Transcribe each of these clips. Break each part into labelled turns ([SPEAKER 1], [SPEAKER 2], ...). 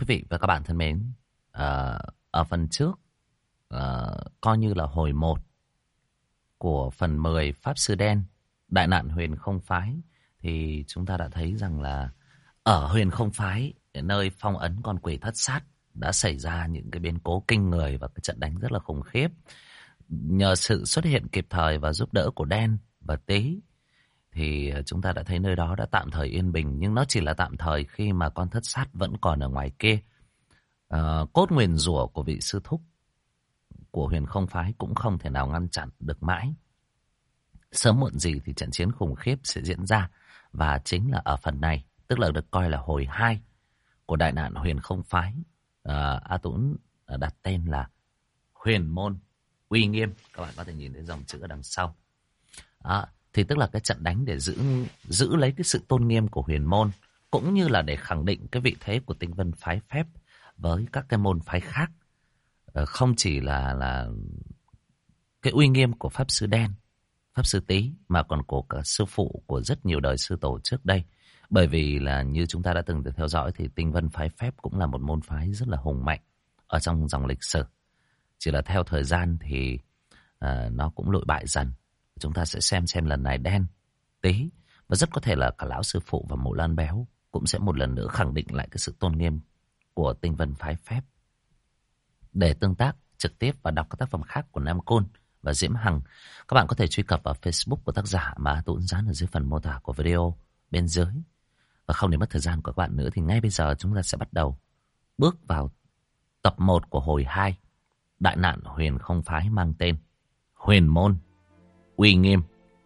[SPEAKER 1] Quý vị và các bạn thân mến, ở phần trước, coi như là hồi 1 của phần 10 Pháp Sư Đen, Đại nạn Huyền Không Phái, thì chúng ta đã thấy rằng là ở Huyền Không Phái, nơi phong ấn con quỷ thất sát, đã xảy ra những cái biến cố kinh người và cái trận đánh rất là khủng khiếp. Nhờ sự xuất hiện kịp thời và giúp đỡ của Đen và Tý, thì chúng ta đã thấy nơi đó đã tạm thời yên bình. Nhưng nó chỉ là tạm thời khi mà con thất sát vẫn còn ở ngoài kia. Cốt nguyền rủa của vị sư thúc của Huyền Không Phái cũng không thể nào ngăn chặn được mãi. Sớm muộn gì thì trận chiến khủng khiếp sẽ diễn ra. Và chính là ở phần này, tức là được coi là hồi 2 của đại nạn Huyền Không Phái. A Tũng đặt tên là Huyền Môn Uy Nghiêm. Các bạn có thể nhìn thấy dòng chữ ở đằng sau. Thì tức là cái trận đánh để giữ lấy cái sự tôn nghiêm của huyền môn, cũng như là để khẳng định cái vị thế của Tinh Vân Phái phép với các cái môn phái khác. Không chỉ là cái uy nghiêm của Pháp Sư Đen, Pháp Sư Tý, mà còn của cả sư phụ của rất nhiều đời sư tổ trước đây. Bởi vì là như chúng ta đã từng được theo dõi thì Tinh Vân Phái phép cũng là một môn phái rất là hùng mạnh ở trong dòng lịch sử. Chỉ là theo thời gian thì nó cũng lụi bại dần. Chúng ta sẽ xem lần này Đen, Tý và rất có thể là cả lão sư phụ và Mộ Lan Béo cũng sẽ một lần nữa khẳng định lại cái sự tôn nghiêm của Tinh Vân Phái phép. Để tương tác trực tiếp và đọc các tác phẩm khác của Nam Côn và Diễm Hằng, các bạn có thể truy cập vào Facebook của tác giả mà tôi dán ở dưới phần mô tả của video bên dưới. Và không để mất thời gian của các bạn nữa thì ngay bây giờ chúng ta sẽ bắt đầu bước vào tập 1 của hồi 2 đại nạn Huyền Không Phái mang tên Huyền Môn Uy Nghiêm.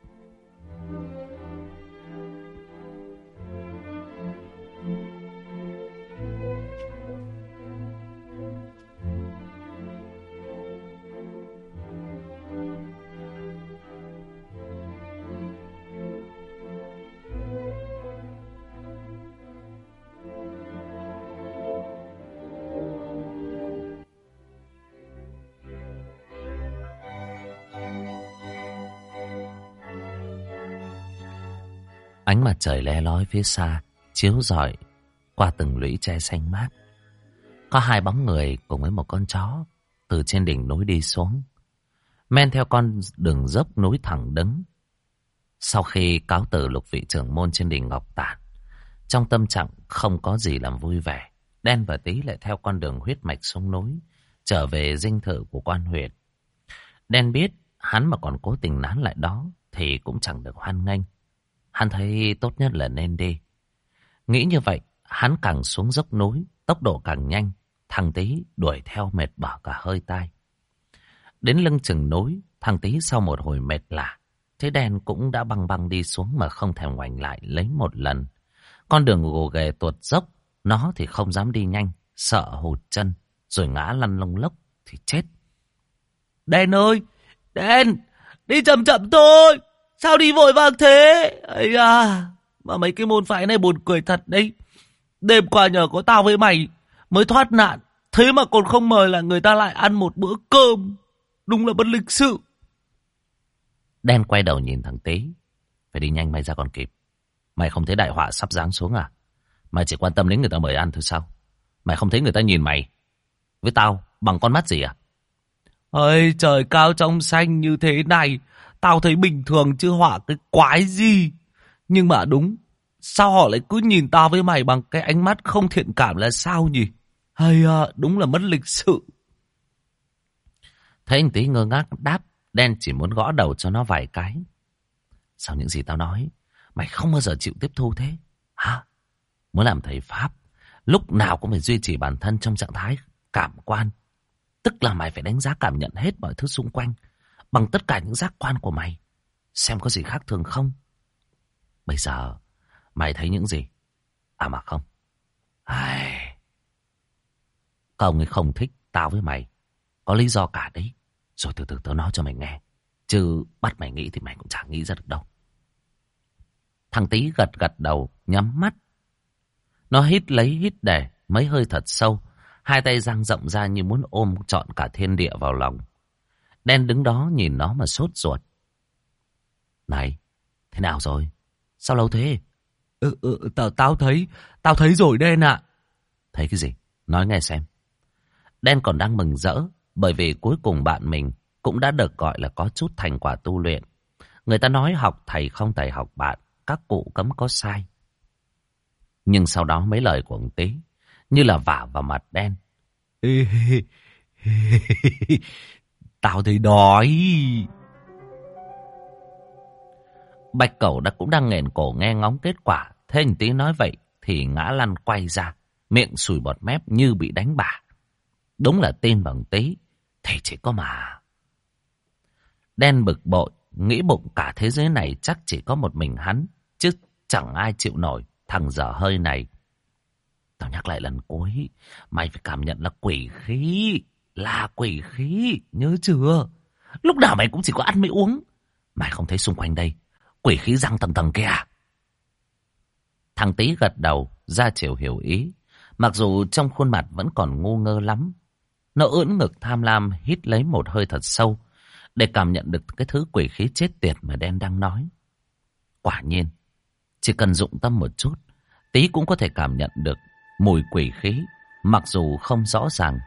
[SPEAKER 1] Ánh mặt trời le lói phía xa chiếu rọi qua từng lũy tre xanh mát. Có 2 bóng người cùng với một con chó từ trên đỉnh núi đi xuống, men theo con đường dốc núi thẳng đứng. Sau khi cáo từ lục vị trưởng môn trên đỉnh Ngọc Tản, trong tâm trạng không có gì làm vui vẻ, Đen và Tý lại theo con đường huyết mạch xuống núi trở về dinh thự của quan huyện. Đen biết hắn mà còn cố tình nán lại đó thì cũng chẳng được hoan nghênh. Hắn thấy tốt nhất là nên đi. Nghĩ như vậy, hắn càng xuống dốc núi, tốc độ càng nhanh. Thằng Tý đuổi theo mệt bỏ cả hơi tai. Đến lưng chừng núi, thằng Tý sau một hồi mệt lả, thấy Đen cũng đã băng băng đi xuống mà không thèm ngoảnh lại lấy một lần. Con đường gồ ghề tuột dốc, nó thì không dám đi nhanh, sợ hụt chân, rồi ngã lăn lông lốc thì chết.
[SPEAKER 2] Đen ơi! Đen! Đi chậm chậm thôi! Sao đi vội vàng thế? Ây à, mà mấy cái môn phái này buồn cười thật đấy. Đêm qua nhờ có tao với mày mới thoát nạn, thế mà còn không mời là người ta lại ăn một bữa cơm. Đúng là bất lịch sự.
[SPEAKER 1] Đen quay đầu nhìn thằng Tý. Phải đi nhanh mày ra còn kịp. Mày không thấy đại họa sắp giáng xuống à? Mày chỉ quan tâm đến người ta mời ăn thôi sao? Mày không thấy người ta nhìn mày với tao bằng con mắt gì à?
[SPEAKER 2] Ơi trời cao trong xanh như thế này, tao thấy bình thường chứ họa cái quái gì. Nhưng mà đúng, sao họ lại cứ nhìn tao với mày bằng cái ánh mắt không thiện cảm là sao nhỉ? Hay à, đúng là mất lịch sự.
[SPEAKER 1] Thấy anh Tý ngơ ngác đáp, Đen chỉ muốn gõ đầu cho nó vài cái. Sau những gì tao nói, mày không bao giờ chịu tiếp thu thế hả? Muốn làm thầy Pháp, lúc nào cũng phải duy trì bản thân trong trạng thái cảm quan. Tức là mày phải đánh giá cảm nhận hết mọi thứ xung quanh bằng tất cả những giác quan của mày, xem có gì khác thường không. Bây giờ mày thấy những gì? À mà không, Các ông ấy không thích tao với mày, có lý do cả đấy. Rồi từ từ tao nói cho mày nghe, chứ bắt mày nghĩ thì mày cũng chẳng nghĩ ra được đâu. Thằng Tý gật gật đầu, nhắm mắt. Nó hít lấy hít để mấy hơi thật sâu, hai tay dang rộng ra như muốn ôm trọn cả thiên địa vào lòng. Đen đứng đó nhìn nó mà sốt ruột. Này, thế nào rồi? Sao lâu thế?
[SPEAKER 2] Tao thấy rồi Đen ạ.
[SPEAKER 1] Thấy cái gì? Nói nghe xem. Đen còn đang mừng rỡ bởi vì cuối cùng bạn mình cũng đã được gọi là có chút thành quả tu luyện. Người ta nói học thầy không thầy học bạn, các cụ cấm có sai. Nhưng sau đó mấy lời của ông Tý như là vả vào mặt Đen.
[SPEAKER 2] Tao thấy đói.
[SPEAKER 1] Bạch Cẩu cũng đang nghển cổ nghe ngóng kết quả. Thế anh Tý nói vậy thì ngã lăn quay ra, miệng sùi bọt mép như bị đánh bả. Đúng là tin bằng Tý thì chỉ có mà. Đen bực bội, nghĩ bụng cả thế giới này chắc chỉ có một mình hắn, chứ chẳng ai chịu nổi thằng dở hơi này. Tao nhắc lại lần cuối, mày phải cảm nhận là quỷ khí, là quỷ khí, nhớ chưa? Lúc nào mày cũng chỉ có ăn mới uống. Mày không thấy xung quanh đây quỷ khí răng tầng tầng kia? Thằng Tý gật đầu, ra chiều hiểu ý. Mặc dù trong khuôn mặt vẫn còn ngu ngơ lắm. Nó ưỡn ngực tham lam hít lấy một hơi thật sâu để cảm nhận được cái thứ quỷ khí chết tiệt mà Đen đang nói. Quả nhiên, chỉ cần dụng tâm một chút, Tý cũng có thể cảm nhận được mùi quỷ khí, mặc dù không rõ ràng.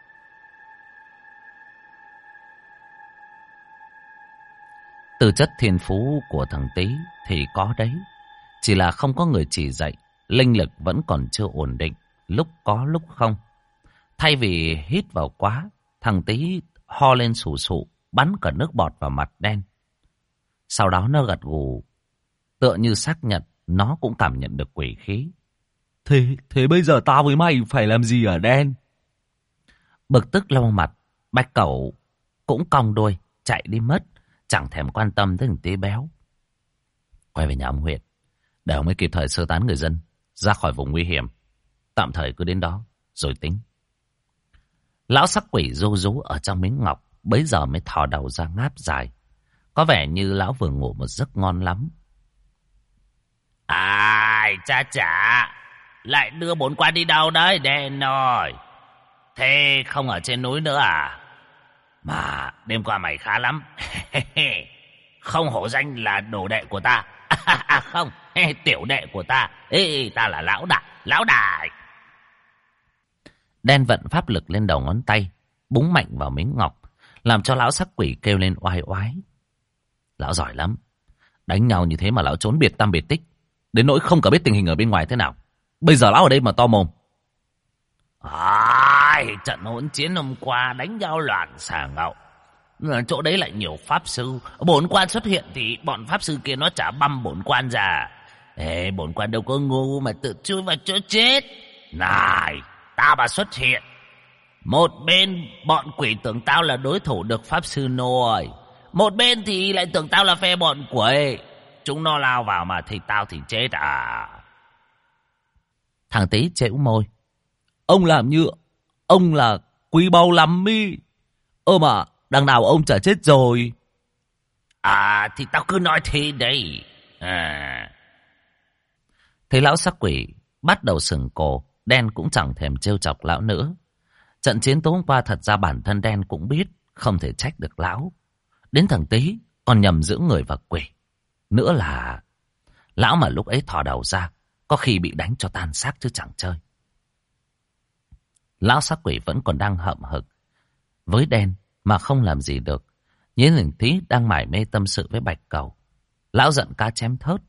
[SPEAKER 1] Tư chất thiên phú của thằng Tý thì có đấy, chỉ là không có người chỉ dạy, linh lực vẫn còn chưa ổn định, lúc có lúc không. Thay vì hít vào quá, thằng Tý ho lên sù sụ, bắn cả nước bọt vào mặt Đen. Sau đó nó gật gù, tựa như xác nhận nó cũng cảm nhận được quỷ khí.
[SPEAKER 2] Thế bây giờ tao với mày phải làm gì hả Đen?
[SPEAKER 1] Bực tức lau mặt, Bạch Cẩu cũng cong đuôi chạy đi mất, chẳng thèm quan tâm tới thằng Tý béo. Quay về nhà ông Huyệt, để ông ấy kịp thời sơ tán người dân ra khỏi vùng nguy hiểm. Tạm thời cứ đến đó rồi tính. Lão sắc quỷ ru rú ở trong miếng ngọc bấy giờ mới thò đầu ra ngáp dài. Có vẻ như lão vừa ngủ một giấc ngon lắm.
[SPEAKER 3] Ai cha chả, lại đưa bốn quan đi đâu đấy Đen ơi? Thế không ở trên núi nữa à? Mà đêm qua mày khá lắm. Không hổ danh là đồ đệ của ta. Không, tiểu đệ của ta. Ê, ta là lão đại.
[SPEAKER 1] Đen vận pháp lực lên đầu ngón tay, búng mạnh vào miếng ngọc, làm cho lão sắc quỷ kêu lên oai oái. Lão giỏi lắm, đánh nhau như thế mà lão trốn biệt tăm biệt tích, đến nỗi không cả biết tình hình ở bên ngoài thế nào. Bây giờ lão ở đây mà to mồm.
[SPEAKER 3] Trận hỗn chiến hôm qua đánh nhau loạn xà ngậu, chỗ đấy lại nhiều pháp sư. Bổn quan xuất hiện thì bọn pháp sư kia nó chả băm bổn quan ra. Ê, bổn quan đâu có ngu mà tự chui vào chỗ chết. Này, tao mà xuất hiện, một bên bọn quỷ tưởng tao là đối thủ được pháp sư nuôi, một bên thì lại tưởng tao là phe bọn quỷ. Chúng nó lao vào mà thì tao thì chết à?
[SPEAKER 1] Thằng Tý trễu môi.
[SPEAKER 2] Ông làm như ông là quý báu lắm ý. Mà đằng nào ông chả chết rồi.
[SPEAKER 3] Thì tao cứ nói thế đấy.
[SPEAKER 1] Thấy lão sắc quỷ bắt đầu sừng cổ, Đen cũng chẳng thèm trêu chọc lão nữa. Trận chiến tối hôm qua thật ra bản thân Đen cũng biết không thể trách được lão. Đến thằng Tý còn nhầm giữa người và quỷ. Nữa là lão mà lúc ấy thò đầu ra, có khi bị đánh cho tan xác chứ chẳng chơi. Lão sắc quỷ vẫn còn đang hậm hực với Đen mà không làm gì được. Nhìn thằng Tý đang mải mê tâm sự với Bạch Cẩu, lão giận cá chém thớt.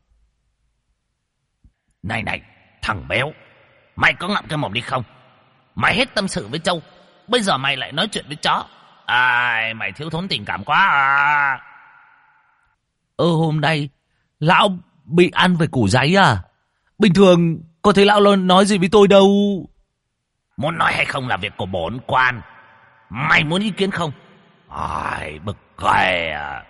[SPEAKER 3] Này, thằng béo, mày có ngậm cái mồm đi không? Mày hết tâm sự với trâu, bây giờ mày lại nói chuyện với chó. Mày thiếu thốn tình cảm quá à?
[SPEAKER 2] Hôm nay lão bị ăn về củ giấy à? Bình thường có thấy lão nói gì với tôi đâu.
[SPEAKER 3] Muốn nói hay không là việc của bổn quan. Mày muốn ý kiến không? Bực ghê à.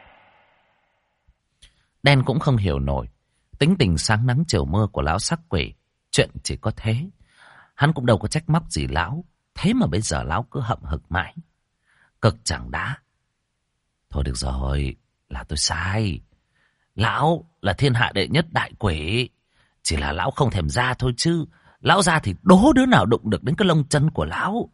[SPEAKER 1] Đen cũng không hiểu nổi tính tình sáng nắng chiều mưa của lão sắc quỷ. Chuyện chỉ có thế. Hắn cũng đâu có trách móc gì lão. Thế mà bây giờ lão cứ hậm hực mãi. Cực chẳng đã. Thôi được rồi, là tôi sai. Lão là thiên hạ đệ nhất đại quỷ. Chỉ là lão không thèm ra thôi chứ. Lão ra thì đố đứa nào đụng được đến cái lông chân của lão.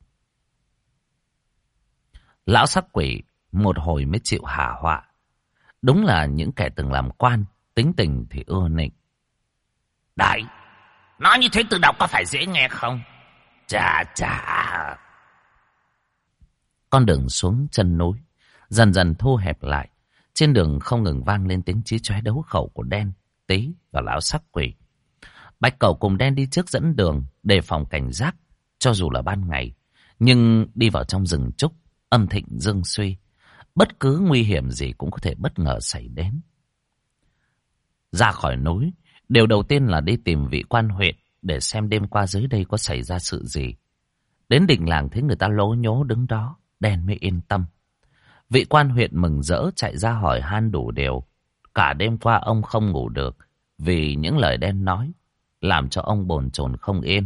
[SPEAKER 1] Lão sắc quỷ một hồi mới chịu hả họa. Đúng là những kẻ từng làm quan, tính tình thì ưa nịnh.
[SPEAKER 3] Đại, nói như thế từ đọc có phải dễ nghe không? Chà chà.
[SPEAKER 1] Con đường xuống chân núi dần dần thu hẹp lại. Trên đường không ngừng vang lên tiếng chí chóe đấu khẩu của Đen, Tí và lão sắc quỷ. Bạch Cẩu cùng Đen đi trước dẫn đường, đề phòng cảnh giác, cho dù là ban ngày. Nhưng đi vào trong rừng trúc, âm thịnh dương suy, bất cứ nguy hiểm gì cũng có thể bất ngờ xảy đến. Ra khỏi núi, điều đầu tiên là đi tìm vị quan huyện để xem đêm qua dưới đây có xảy ra sự gì. Đến đình làng thấy người ta lố nhố đứng đó, Đen mới yên tâm. Vị quan huyện mừng rỡ chạy ra hỏi han đủ điều. Cả đêm qua ông không ngủ được vì những lời Đen nói, làm cho ông bồn chồn không yên.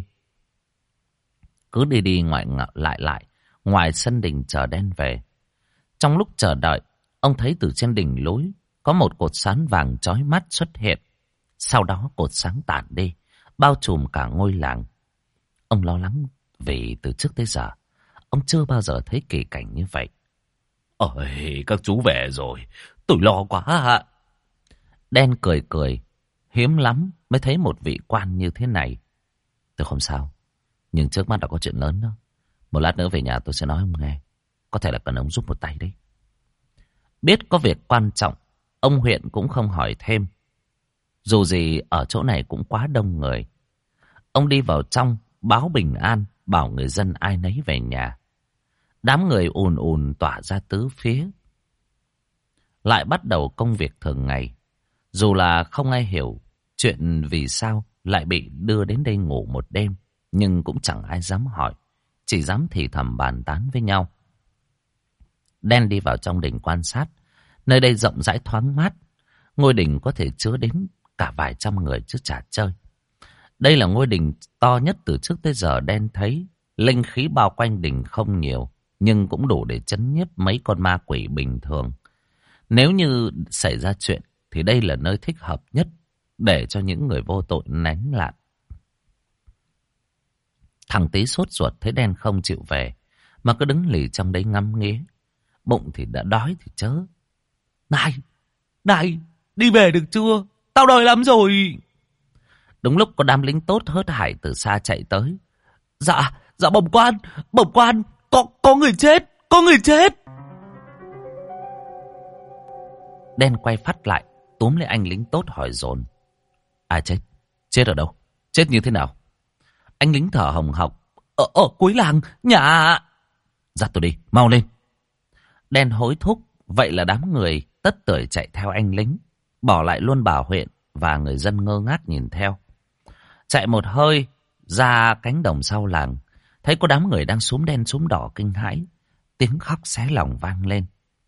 [SPEAKER 1] Cứ đi đi lại ngoài sân đình chờ Đen về. Trong lúc chờ đợi, ông thấy từ trên đỉnh núi có một cột sáng vàng chói mắt xuất hiện. Sau đó cột sáng tản đi, bao trùm cả ngôi làng. Ông lo lắng vì từ trước tới giờ ông chưa bao giờ thấy kỳ cảnh như vậy.
[SPEAKER 2] Ôi, các chú về rồi, tôi lo quá ạ.
[SPEAKER 1] Đen cười cười, hiếm lắm mới thấy một vị quan như thế này. Tôi không sao, nhưng trước mắt đã có chuyện lớn đó. Một lát nữa về nhà tôi sẽ nói ông nghe. Có thể là cần ông giúp một tay đấy. Biết có việc quan trọng, ông huyện cũng không hỏi thêm. Dù gì ở chỗ này cũng quá đông người. Ông đi vào trong, báo bình an, bảo người dân ai nấy về nhà. Đám người ùn ùn tỏa ra tứ phía. Lại bắt đầu công việc thường ngày. Dù là không ai hiểu chuyện vì sao lại bị đưa đến đây ngủ một đêm, nhưng cũng chẳng ai dám hỏi, chỉ dám thì thầm bàn tán với nhau. Đen đi vào trong đình quan sát. Nơi đây rộng rãi thoáng mát. Ngôi đình có thể chứa đến cả vài trăm người chứ chả chơi. Đây là ngôi đình to nhất từ trước tới giờ Đen thấy. Linh khí bao quanh đình không nhiều, nhưng cũng đủ để trấn nhiếp mấy con ma quỷ bình thường. Nếu như xảy ra chuyện thì đây là nơi thích hợp nhất để cho những người vô tội nén lạn. Thằng Tí sốt ruột thấy Đen không chịu về, mà cứ đứng lì trong đấy ngắm nghía. Bụng thì đã đói thì chớ.
[SPEAKER 2] Này, đi về được chưa? Tao đói lắm rồi.
[SPEAKER 1] Đúng lúc có đám lính tốt hớt hải từ xa chạy tới.
[SPEAKER 2] Dạ bẩm quan, có người chết.
[SPEAKER 1] Đen quay phát lại, túm lấy anh lính tốt hỏi dồn. Ai chết? Chết ở đâu? Chết như thế nào? Anh lính thở hồng hộc.
[SPEAKER 2] Ở cuối làng, nhà.
[SPEAKER 1] Dắt tôi đi, mau lên. Đen hối thúc, vậy là đám người tất tưởi chạy theo anh lính, bỏ lại luôn bà huyện và người dân ngơ ngác nhìn theo. Chạy một hơi ra cánh đồng sau làng, thấy có đám người đang xúm đen xúm đỏ kinh hãi, tiếng khóc xé lòng vang lên.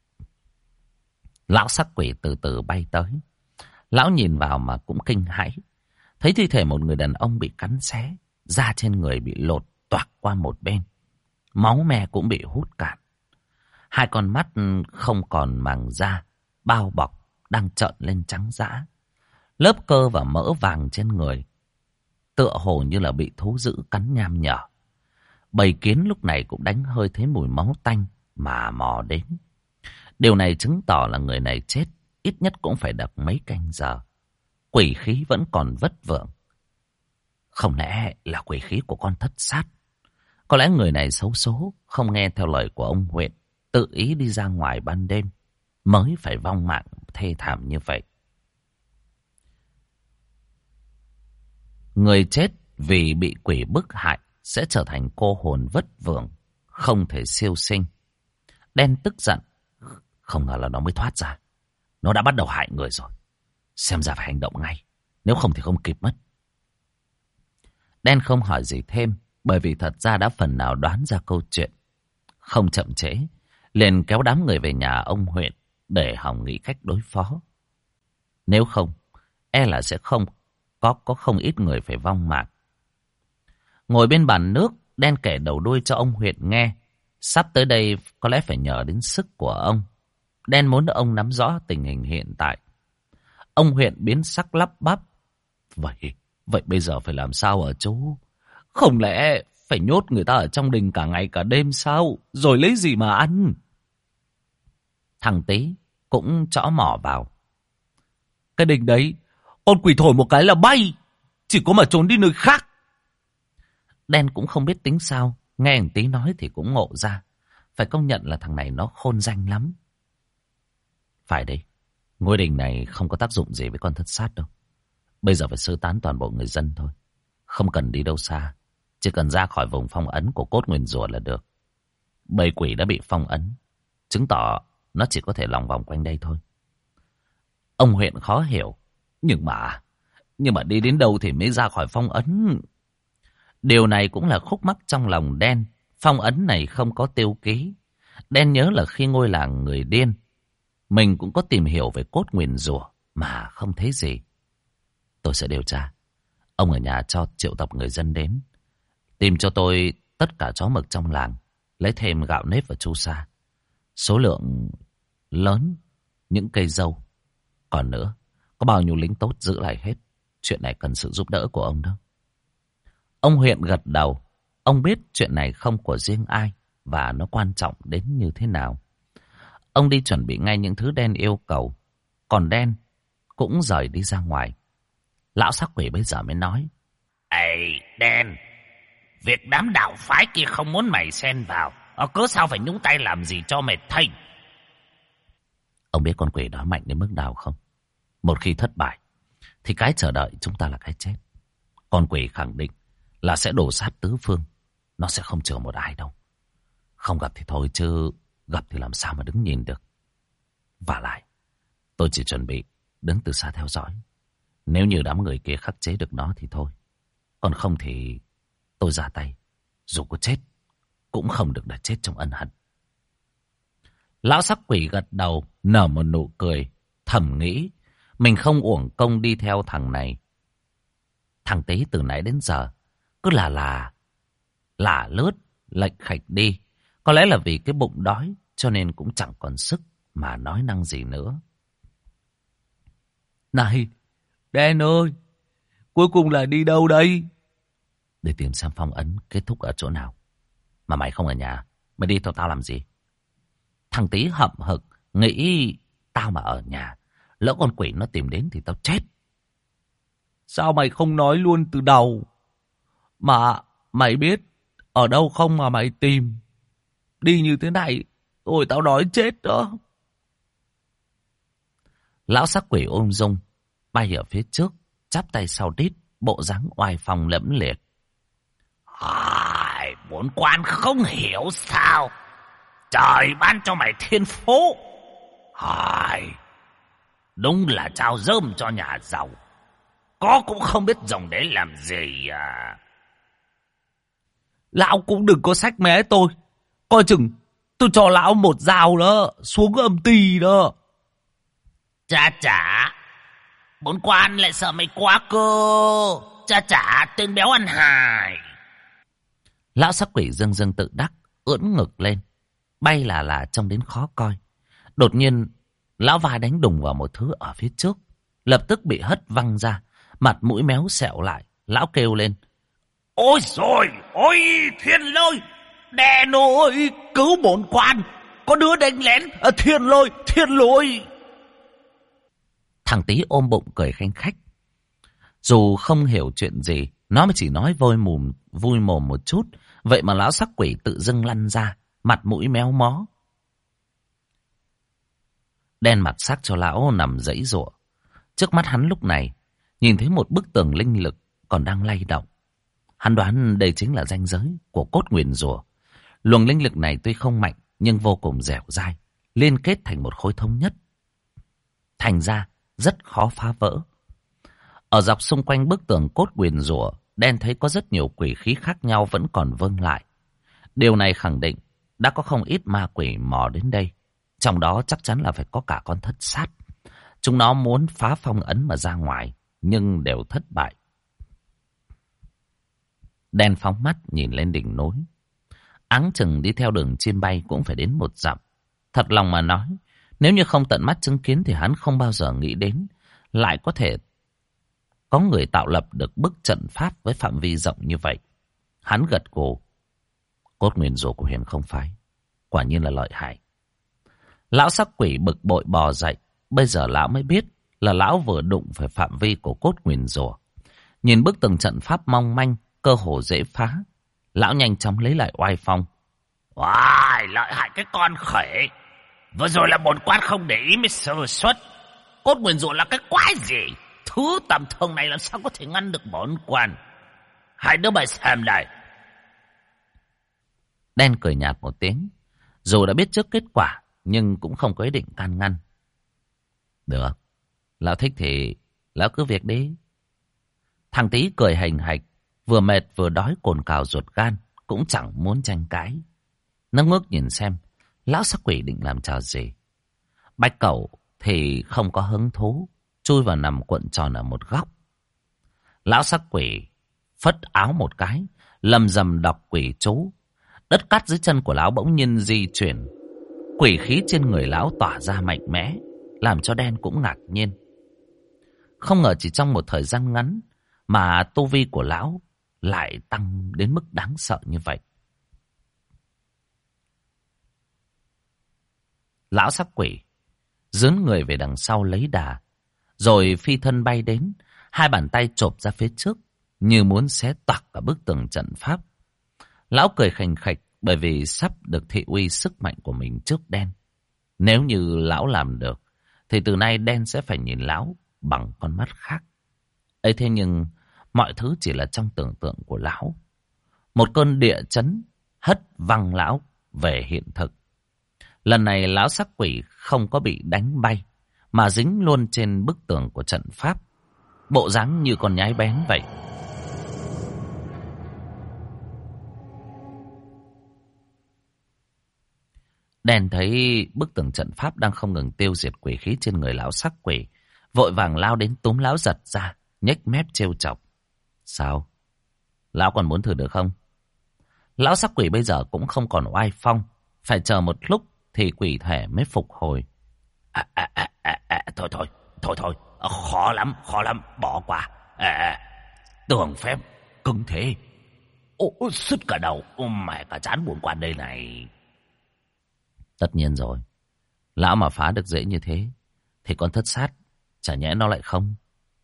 [SPEAKER 1] Lão sắc quỷ từ từ bay tới. Lão nhìn vào mà cũng kinh hãi, thấy thi thể một người đàn ông bị cắn xé, da trên người bị lột toạc qua một bên, máu me cũng bị hút cạn. Hai con mắt không còn màng da, bao bọc đang trợn lên trắng dã. Lớp cơ và mỡ vàng trên người tựa hồ như là bị thú dữ cắn nham nhở. Bầy kiến lúc này cũng đánh hơi thấy mùi máu tanh mà mò đến. Điều này chứng tỏ là người này chết ít nhất cũng phải được mấy canh giờ. Quỷ khí vẫn còn vất vưởng. Không lẽ là quỷ khí của con thất sát? Có lẽ người này xấu số, không nghe theo lời của ông huyện, tự ý đi ra ngoài ban đêm, mới phải vong mạng thê thảm như vậy. Người chết vì bị quỷ bức hại sẽ trở thành cô hồn vất vưởng, không thể siêu sinh. Đen tức giận, không ngờ là nó mới thoát ra. Nó đã bắt đầu hại người rồi. Xem ra phải hành động ngay, nếu không thì không kịp mất. Đen không hỏi gì thêm, bởi vì thật ra đã phần nào đoán ra câu chuyện. Không chậm trễ, liền kéo đám người về nhà ông huyện để hòng nghĩ cách đối phó. Nếu không, e là sẽ không có không ít người phải vong mạng. Ngồi bên bàn nước, Đen kể đầu đuôi cho ông huyện nghe. Sắp tới đây có lẽ phải nhờ đến sức của ông. Đen muốn ông nắm rõ tình hình hiện tại. Ông huyện biến sắc lắp bắp. Vậy bây giờ phải làm sao hả chú? Không lẽ phải nhốt người ta ở trong đình cả ngày cả đêm sao? Rồi lấy gì mà ăn? Thằng Tí cũng chõ mỏ vào.
[SPEAKER 2] Cái đình đấy, con quỷ thổi một cái là bay. Chỉ có mà trốn đi nơi khác.
[SPEAKER 1] Đen cũng không biết tính sao. Nghe thằng Tí nói thì cũng ngộ ra. Phải công nhận là thằng này nó khôn danh lắm. Phải đấy. Ngôi đình này không có tác dụng gì với con thất sát đâu. Bây giờ phải sơ tán toàn bộ người dân thôi. Không cần đi đâu xa. Chỉ cần ra khỏi vùng phong ấn của cốt nguyền rủa là được. Bầy quỷ đã bị phong ấn, chứng tỏ nó chỉ có thể lòng vòng quanh đây thôi. Ông huyện khó hiểu. Nhưng mà đi đến đâu thì mới ra khỏi phong ấn? Điều này cũng là khúc mắc trong lòng Đen. Phong ấn này không có tiêu ký. Đen nhớ là khi ngôi làng người điên, mình cũng có tìm hiểu về cốt nguyền rủa mà không thấy gì. Tôi sẽ điều tra. Ông ở nhà cho triệu tập người dân đến, tìm cho tôi tất cả chó mực trong làng, lấy thêm gạo nếp và chu sa, số lượng lớn những cây dâu. Còn nữa, có bao nhiêu lính tốt giữ lại hết. Chuyện này cần sự giúp đỡ của ông đó. Ông huyện gật đầu. Ông biết chuyện này không của riêng ai và nó quan trọng đến như thế nào. Ông đi chuẩn bị ngay những thứ Đen yêu cầu. Còn Đen cũng rời đi ra ngoài. Lão sắc quỷ bây giờ mới nói:
[SPEAKER 3] Ê Đen, việc đám đạo phái kia không muốn mày xen vào, cớ sao phải nhúng tay làm gì cho mệt thây?
[SPEAKER 1] Ông biết con quỷ đó mạnh đến mức nào không? Một khi thất bại thì cái chờ đợi chúng ta là cái chết. Con quỷ khẳng định là sẽ đổ sát tứ phương. Nó sẽ không chừa một ai đâu. Không gặp thì thôi, chứ gặp thì làm sao mà đứng nhìn được. Vả lại, tôi chỉ chuẩn bị đứng từ xa theo dõi. Nếu như đám người kia khắc chế được nó thì thôi. Còn không thì tôi ra tay. Dù có chết cũng không được để chết trong ân hận. Lão sắc quỷ gật đầu, nở một nụ cười, thầm nghĩ mình không uổng công đi theo thằng này. Thằng Tí từ nãy đến giờ cứ lả lướt lệch khạch đi. Có lẽ là vì cái bụng đói cho nên cũng chẳng còn sức mà nói năng gì nữa.
[SPEAKER 2] Này, Đen ơi, cuối cùng là đi đâu đây?
[SPEAKER 1] Để tìm xem phong ấn kết thúc ở chỗ nào. Mà mày không ở nhà, mày đi theo tao làm gì? Thằng Tí hậm hực, nghĩ tao mà ở nhà, lỡ con quỷ nó tìm đến thì tao chết.
[SPEAKER 2] Sao mày không nói luôn từ đầu? Mà mày biết ở đâu không mà mày tìm? Đi như thế này, ôi tao đói chết đó.
[SPEAKER 1] Lão sắc quỷ ôm dung, bay ở phía trước, chắp tay sau đít, bộ dáng oai phong lẫm liệt.
[SPEAKER 3] Bốn quan không hiểu sao trời ban cho mày thiên phú. Đúng là trao rơm cho nhà giàu, có cũng không biết dùng để làm gì à.
[SPEAKER 2] Lão cũng đừng có xách mé tôi. Coi chừng tôi cho lão một dao đó, xuống âm tỳ đó.
[SPEAKER 3] Chà, bốn quan lại sợ mày quá cơ. Chà, tên béo ăn hài.
[SPEAKER 1] Lão sắc quỷ dâng dâng tự đắc, ưỡn ngực lên, bay là trông đến khó coi. Đột nhiên, lão vai đánh đùng vào một thứ ở phía trước, lập tức bị hất văng ra, mặt mũi méo xẹo lại. Lão kêu lên:
[SPEAKER 3] Ôi rồi, ôi thiên lôi, Đen ơi, cứu bốn quan, có đứa đánh lén, thiên lôi.
[SPEAKER 1] Thằng Tí ôm bụng cười khanh khách. Dù không hiểu chuyện gì, nó mới chỉ nói vui mồm một chút, vậy mà lão sắc quỷ tự dưng lăn ra, mặt mũi méo mó. Đen mặt sắc cho lão nằm giãy giụa. Trước mắt hắn lúc này, nhìn thấy một bức tường linh lực còn đang lay động. Hắn đoán đây chính là ranh giới của cốt nguyền rủa. Luồng linh lực này tuy không mạnh nhưng vô cùng dẻo dai, liên kết thành một khối thống nhất. Thành ra rất khó phá vỡ. Ở dọc xung quanh bức tường cốt nguyền rủa, Đen thấy có rất nhiều quỷ khí khác nhau vẫn còn vương lại. Điều này khẳng định đã có không ít ma quỷ mò đến đây. Trong đó chắc chắn là phải có cả con thất sát. Chúng nó muốn phá phong ấn mà ra ngoài, nhưng đều thất bại. Đen phóng mắt nhìn lên đỉnh núi. Áng chừng đi theo đường chim bay cũng phải đến 1 dặm. Thật lòng mà nói, nếu như không tận mắt chứng kiến thì hắn không bao giờ nghĩ đến lại có thể có người tạo lập được bức trận pháp với phạm vi rộng như vậy. Hắn gật gù. Cốt nguyền rủa của Huyền không phái quả nhiên là lợi hại. Lão sắc quỷ bực bội bò dậy. Bây giờ lão mới biết là lão vừa đụng phải phạm vi của cốt nguyền rủa. Nhìn bức tường trận pháp mong manh, cơ hồ dễ phá, Lão nhanh chóng lấy lại oai phong.
[SPEAKER 3] Wow, lợi hại cái con khỉ. Vừa rồi là bổn quan không để ý mới sơ suất. Cốt nguyền rủa là cái quái gì? Thứ tầm thường này làm sao có thể ngăn được bổn quan? Hai đứa mày xem đây.
[SPEAKER 1] Đen cười nhạt một tiếng. Dù đã biết trước kết quả, nhưng cũng không có ý định can ngăn. Được, lão thích thì lão cứ việc đi. Thằng Tý cười hành hạch, vừa mệt vừa đói cồn cào ruột gan, cũng chẳng muốn tranh cãi. Nó ngước nhìn xem, lão sắc quỷ định làm trò gì. Bạch Cẩu thì không có hứng thú, chui vào nằm cuộn tròn ở một góc. Lão sắc quỷ phất áo một cái, lầm rầm đọc quỷ chú. Đất cát dưới chân của lão bỗng nhiên di chuyển. Quỷ khí trên người lão tỏa ra mạnh mẽ, làm cho Đen cũng ngạc nhiên. Không ngờ chỉ trong một thời gian ngắn mà tu vi của lão lại tăng đến mức đáng sợ như vậy. Lão sắc quỷ dướn người về đằng sau lấy đà, rồi phi thân bay đến, hai bàn tay chộp ra phía trước như muốn xé toạc cả bức tường trận pháp. Lão cười khành khạch bởi vì sắp được thị uy sức mạnh của mình trước Đen. Nếu như lão làm được thì từ nay Đen sẽ phải nhìn lão bằng con mắt khác. Ấy thế nhưng mọi thứ chỉ là trong tưởng tượng của lão. Một cơn địa chấn hất văng lão về hiện thực. Lần này lão sắc quỷ không có bị đánh bay, mà dính luôn trên bức tường của trận pháp, bộ dáng như con nhái bén vậy. Đen thấy bức tường trận pháp đang không ngừng tiêu diệt quỷ khí trên người lão sắc quỷ, vội vàng lao đến túm lão giật ra, nhếch mép trêu chọc. Sao? Lão còn muốn thử được không? Lão sắc quỷ bây giờ cũng không còn oai phong, phải chờ một lúc thì quỷ thể mới phục hồi.
[SPEAKER 3] Thôi, khó lắm, bỏ qua. Tường phép cứng thế. Sứt cả đầu, mẹ cả chán bổn quan đây này.
[SPEAKER 1] Tất nhiên rồi, lão mà phá được dễ như thế thì con thất sát chả nhẽ nó lại không?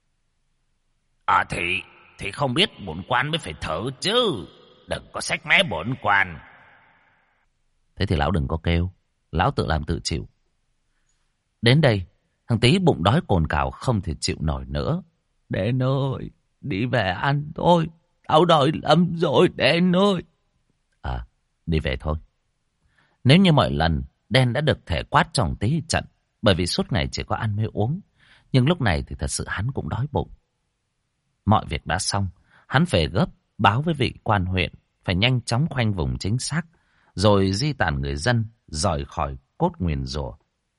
[SPEAKER 3] Thì không biết bổn quan mới phải thử chứ, đừng có xách mé bổn quan.
[SPEAKER 1] Thế thì lão đừng có kêu, lão tự làm tự chịu. Đến đây, thằng Tý bụng đói cồn cào không thể chịu nổi nữa.
[SPEAKER 2] Đen ơi, đi về ăn thôi, tao đói lắm rồi Đen ơi.
[SPEAKER 1] Đi về thôi. Nếu như mọi lần Đen đã được thể quát trong Tý trận, bởi vì suốt ngày chỉ có ăn mới uống, nhưng lúc này thì thật sự hắn cũng đói bụng. Mọi việc đã xong, hắn về gấp báo với vị quan huyện phải nhanh chóng khoanh vùng chính xác, rồi di tản người dân rời khỏi cốt nguyền rủa.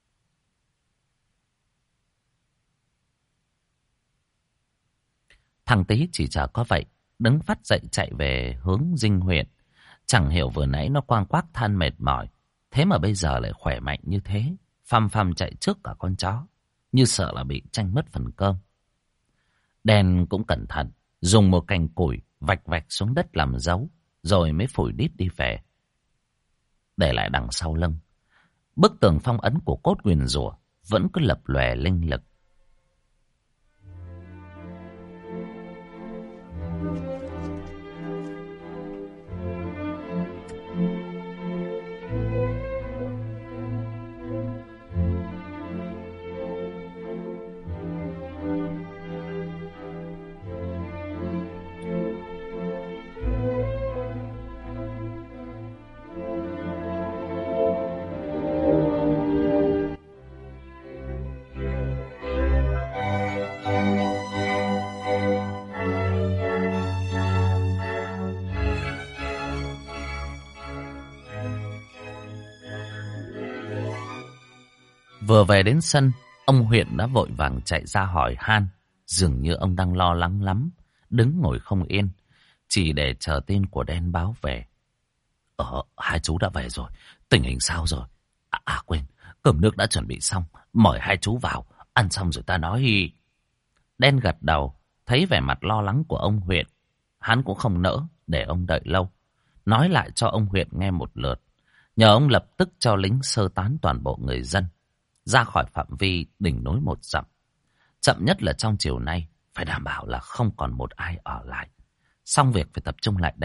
[SPEAKER 1] Thằng Tý chỉ chờ có vậy, đứng phát dậy chạy về hướng Dinh huyện. Chẳng hiểu vừa nãy nó quang quác than mệt mỏi, thế mà bây giờ lại khỏe mạnh như thế, phăm phăm chạy trước cả con chó, như sợ là bị tranh mất phần cơm. Đen cũng cẩn thận, dùng một cành củi vạch vạch xuống đất làm dấu, rồi mới phủi đít đi về. Để lại đằng sau lưng, bức tường phong ấn của cốt nguyền rủa vẫn cứ lập lòe linh lực. Vừa về đến sân, ông huyện đã vội vàng chạy ra hỏi han. Dường như ông đang lo lắng lắm, đứng ngồi không yên, chỉ để chờ tin của Đen báo về. Hai chú đã về rồi, tình hình sao rồi? Quên, cơm nước đã chuẩn bị xong, mời hai chú vào, ăn xong rồi ta nói. Đen gật đầu, thấy vẻ mặt lo lắng của ông huyện, hắn cũng không nỡ để ông đợi lâu, nói lại cho ông huyện nghe một lượt, nhờ ông lập tức cho lính sơ tán toàn bộ người dân ra khỏi phạm vi đỉnh núi 1 dặm. Chậm nhất là trong chiều nay phải đảm bảo là không còn một ai ở lại. Xong việc phải tập trung lại đây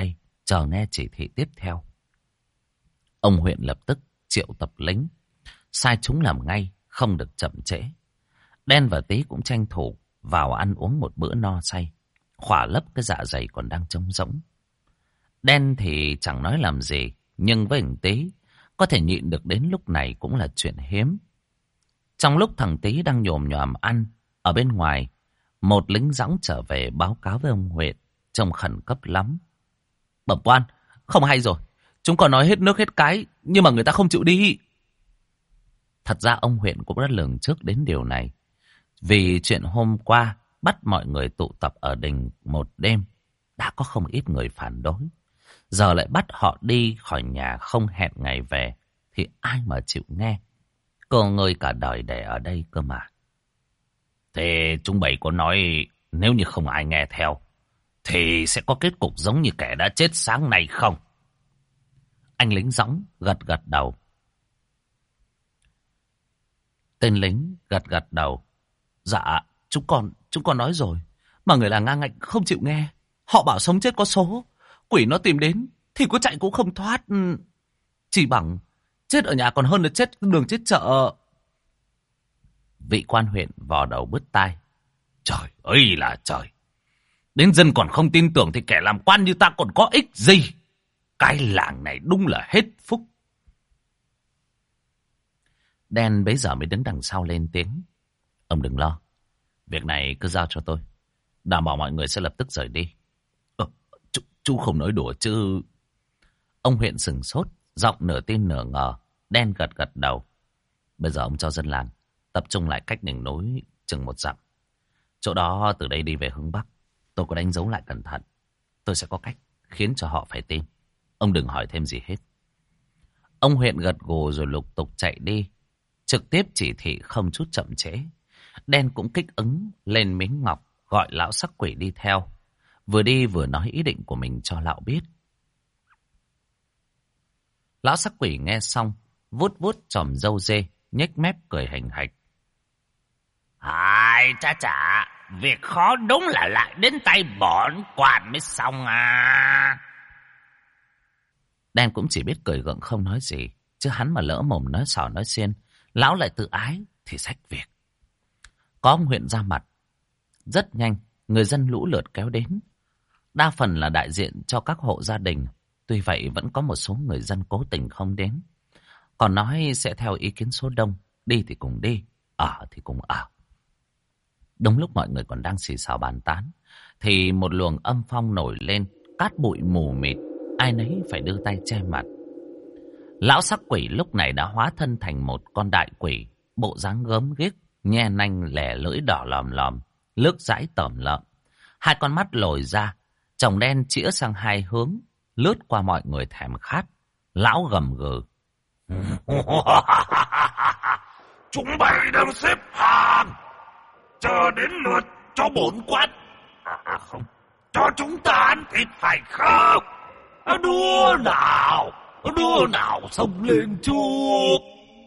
[SPEAKER 1] chờ nghe chỉ thị tiếp theo. Ông huyện lập tức triệu tập lính, sai chúng làm ngay, không được chậm trễ. Đen và Tí cũng tranh thủ vào ăn uống một bữa no say, khỏa lấp cái dạ dày còn đang trống rỗng. Đen thì chẳng nói làm gì, nhưng với thằng Tí, có thể nhịn được đến lúc này cũng là chuyện hiếm. Trong lúc thằng Tí đang nhồm nhòm ăn, ở bên ngoài, một lính dõng trở về báo cáo với ông huyện, trông khẩn cấp lắm. Bẩm quan, không hay rồi, chúng còn nói hết nước hết cái, nhưng mà người ta không chịu đi. Thật ra ông huyện cũng đã lường trước đến điều này. Vì chuyện hôm qua bắt mọi người tụ tập ở đình một đêm, đã có không ít người phản đối. Giờ lại bắt họ đi khỏi nhà không hẹn ngày về, thì ai mà chịu nghe. Cơ ngơi cả đời để ở đây cơ mà.
[SPEAKER 3] Thế chúng bày có nói nếu như không ai nghe theo, thì sẽ có kết cục giống như kẻ đã chết sáng nay không?
[SPEAKER 1] Anh lính dõng gật gật đầu. Tên lính gật gật đầu.
[SPEAKER 2] Dạ, chúng con nói rồi. Mà người là ngang ngạnh không chịu nghe. Họ bảo sống chết có số. Quỷ nó tìm đến thì có chạy cũng không thoát. Chỉ bằng chết ở nhà còn hơn là chết đường chết chợ.
[SPEAKER 1] Vị quan huyện vò đầu bứt tai.
[SPEAKER 3] Trời ơi là trời. Đến dân còn không tin tưởng thì kẻ làm quan như ta còn có ích gì. Cái làng này đúng là hết phúc.
[SPEAKER 1] Đen bấy giờ mới đứng đằng sau lên tiếng. Ông đừng lo. Việc này cứ giao cho tôi. Đảm bảo mọi người sẽ lập tức rời đi.
[SPEAKER 3] Chú không nói đùa chứ.
[SPEAKER 1] Ông huyện sửng sốt, giọng nửa tin nửa ngờ. Đen gật gật đầu. Bây giờ ông cho dân làng tập trung lại cách đỉnh núi chừng 1 dặm. Chỗ đó từ đây đi về hướng Bắc. Tôi có đánh dấu lại cẩn thận. Tôi sẽ có cách khiến cho họ phải tin. Ông đừng hỏi thêm gì hết. Ông huyện gật gù rồi lục tục chạy đi. Trực tiếp chỉ thị không chút chậm trễ. Đen cũng kích ứng lên miếng ngọc, gọi lão sắc quỷ đi theo. Vừa đi vừa nói ý định của mình cho lão biết. Lão sắc quỷ nghe xong, vuốt vuốt chòm râu dê, nhếch mép cười hành hạch.
[SPEAKER 3] Ai chà, việc khó đúng là lại đến tay bọn quan mới xong à.
[SPEAKER 1] Đen cũng chỉ biết cười gượng không nói gì, chứ hắn mà lỡ mồm nói xỏ nói xiên, lão lại tự ái thì xách việc. Có ông huyện ra mặt, rất nhanh người dân lũ lượt kéo đến. Đa phần là đại diện cho các hộ gia đình, tuy vậy vẫn có một số người dân cố tình không đến. Còn nói sẽ theo ý kiến số đông, đi thì cùng đi, ở thì cùng ở. Đúng lúc mọi người còn đang xì xào bàn tán, thì một luồng âm phong nổi lên, cát bụi mù mịt, ai nấy phải đưa tay che mặt. Lão sắc quỷ lúc này đã hóa thân thành một con đại quỷ, bộ dáng gớm ghiếc, nhe nanh lẻ lưỡi đỏ lòm lòm, lướt dãi tởm lợm. Hai con mắt lồi ra, tròng đen chĩa sang hai hướng, lướt qua mọi người thèm khát. Lão gầm gừ.
[SPEAKER 3] Chúng mày đang xếp hàng, chờ đến lượt cho bổn quan. Không, cho chúng ta ăn thịt phải không? Đua nào xông lên trước.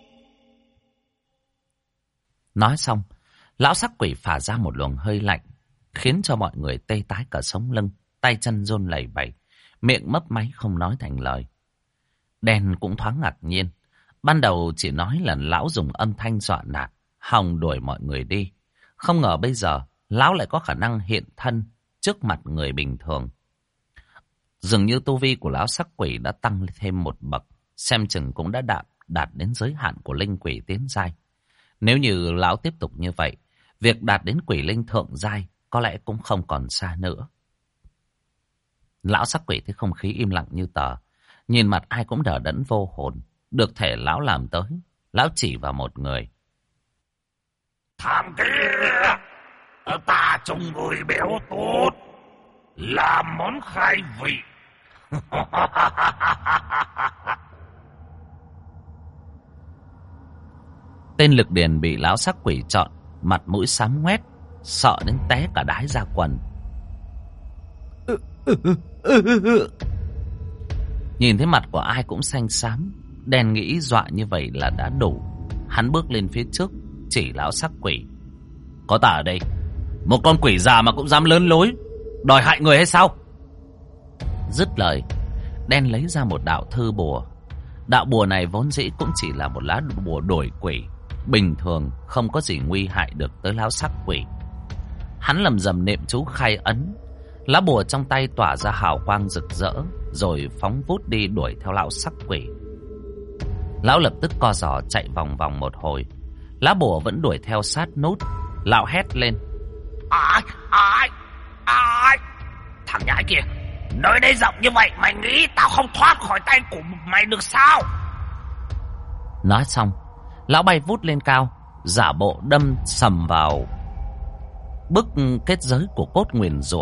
[SPEAKER 1] Nói xong, lão sắc quỷ phả ra một luồng hơi lạnh, khiến cho mọi người tê tái cả sống lưng, tay chân run lẩy bẩy, miệng mấp máy không nói thành lời. Đen cũng thoáng ngạc nhiên. Ban đầu chỉ nói là lão dùng âm thanh dọa nạt, hòng đuổi mọi người đi. Không ngờ bây giờ, lão lại có khả năng hiện thân trước mặt người bình thường. Dường như tu vi của lão sắc quỷ đã tăng thêm một bậc, xem chừng cũng đã đạt đến giới hạn của linh quỷ tiến giai. Nếu như lão tiếp tục như vậy, việc đạt đến quỷ linh thượng giai có lẽ cũng không còn xa nữa. Lão sắc quỷ thấy không khí im lặng như tờ, nhìn mặt ai cũng đờ đẫn vô hồn. Được thể lão làm tới, lão chỉ vào một người.
[SPEAKER 3] Thằng kia, ta trông người béo tốt, làm món khai vị.
[SPEAKER 1] Tên Lực Điền bị lão sắc quỷ chọn, mặt mũi xám ngoét, sợ đến té cả đái ra quần. Nhìn thấy mặt của ai cũng xanh xám, Đen nghĩ dọa như vậy là đã đủ. Hắn bước lên phía trước, chỉ lão sắc quỷ.
[SPEAKER 2] Có ta ở đây, một con quỷ già mà cũng dám lớn lối, đòi hại người hay sao?
[SPEAKER 1] Dứt lời, Đen lấy ra một đạo thư bùa. Đạo bùa này vốn dĩ cũng chỉ là một lá bùa đuổi quỷ, bình thường không có gì nguy hại được tới lão sắc quỷ. Hắn lầm rầm niệm chú khai ấn, lá bùa trong tay tỏa ra hào quang rực rỡ, rồi phóng vút đi đuổi theo lão sắc quỷ. Lão lập tức co giò chạy vòng vòng một hồi, lá bùa vẫn đuổi theo sát nút. Lão hét lên:
[SPEAKER 3] Ai, thằng nhãi kia, nơi đây rộng như vậy, mày nghĩ tao không thoát khỏi tay của mày được sao?
[SPEAKER 1] Nói xong, lão bay vút lên cao, giả bộ đâm sầm vào bức kết giới của cốt nguyền rủa.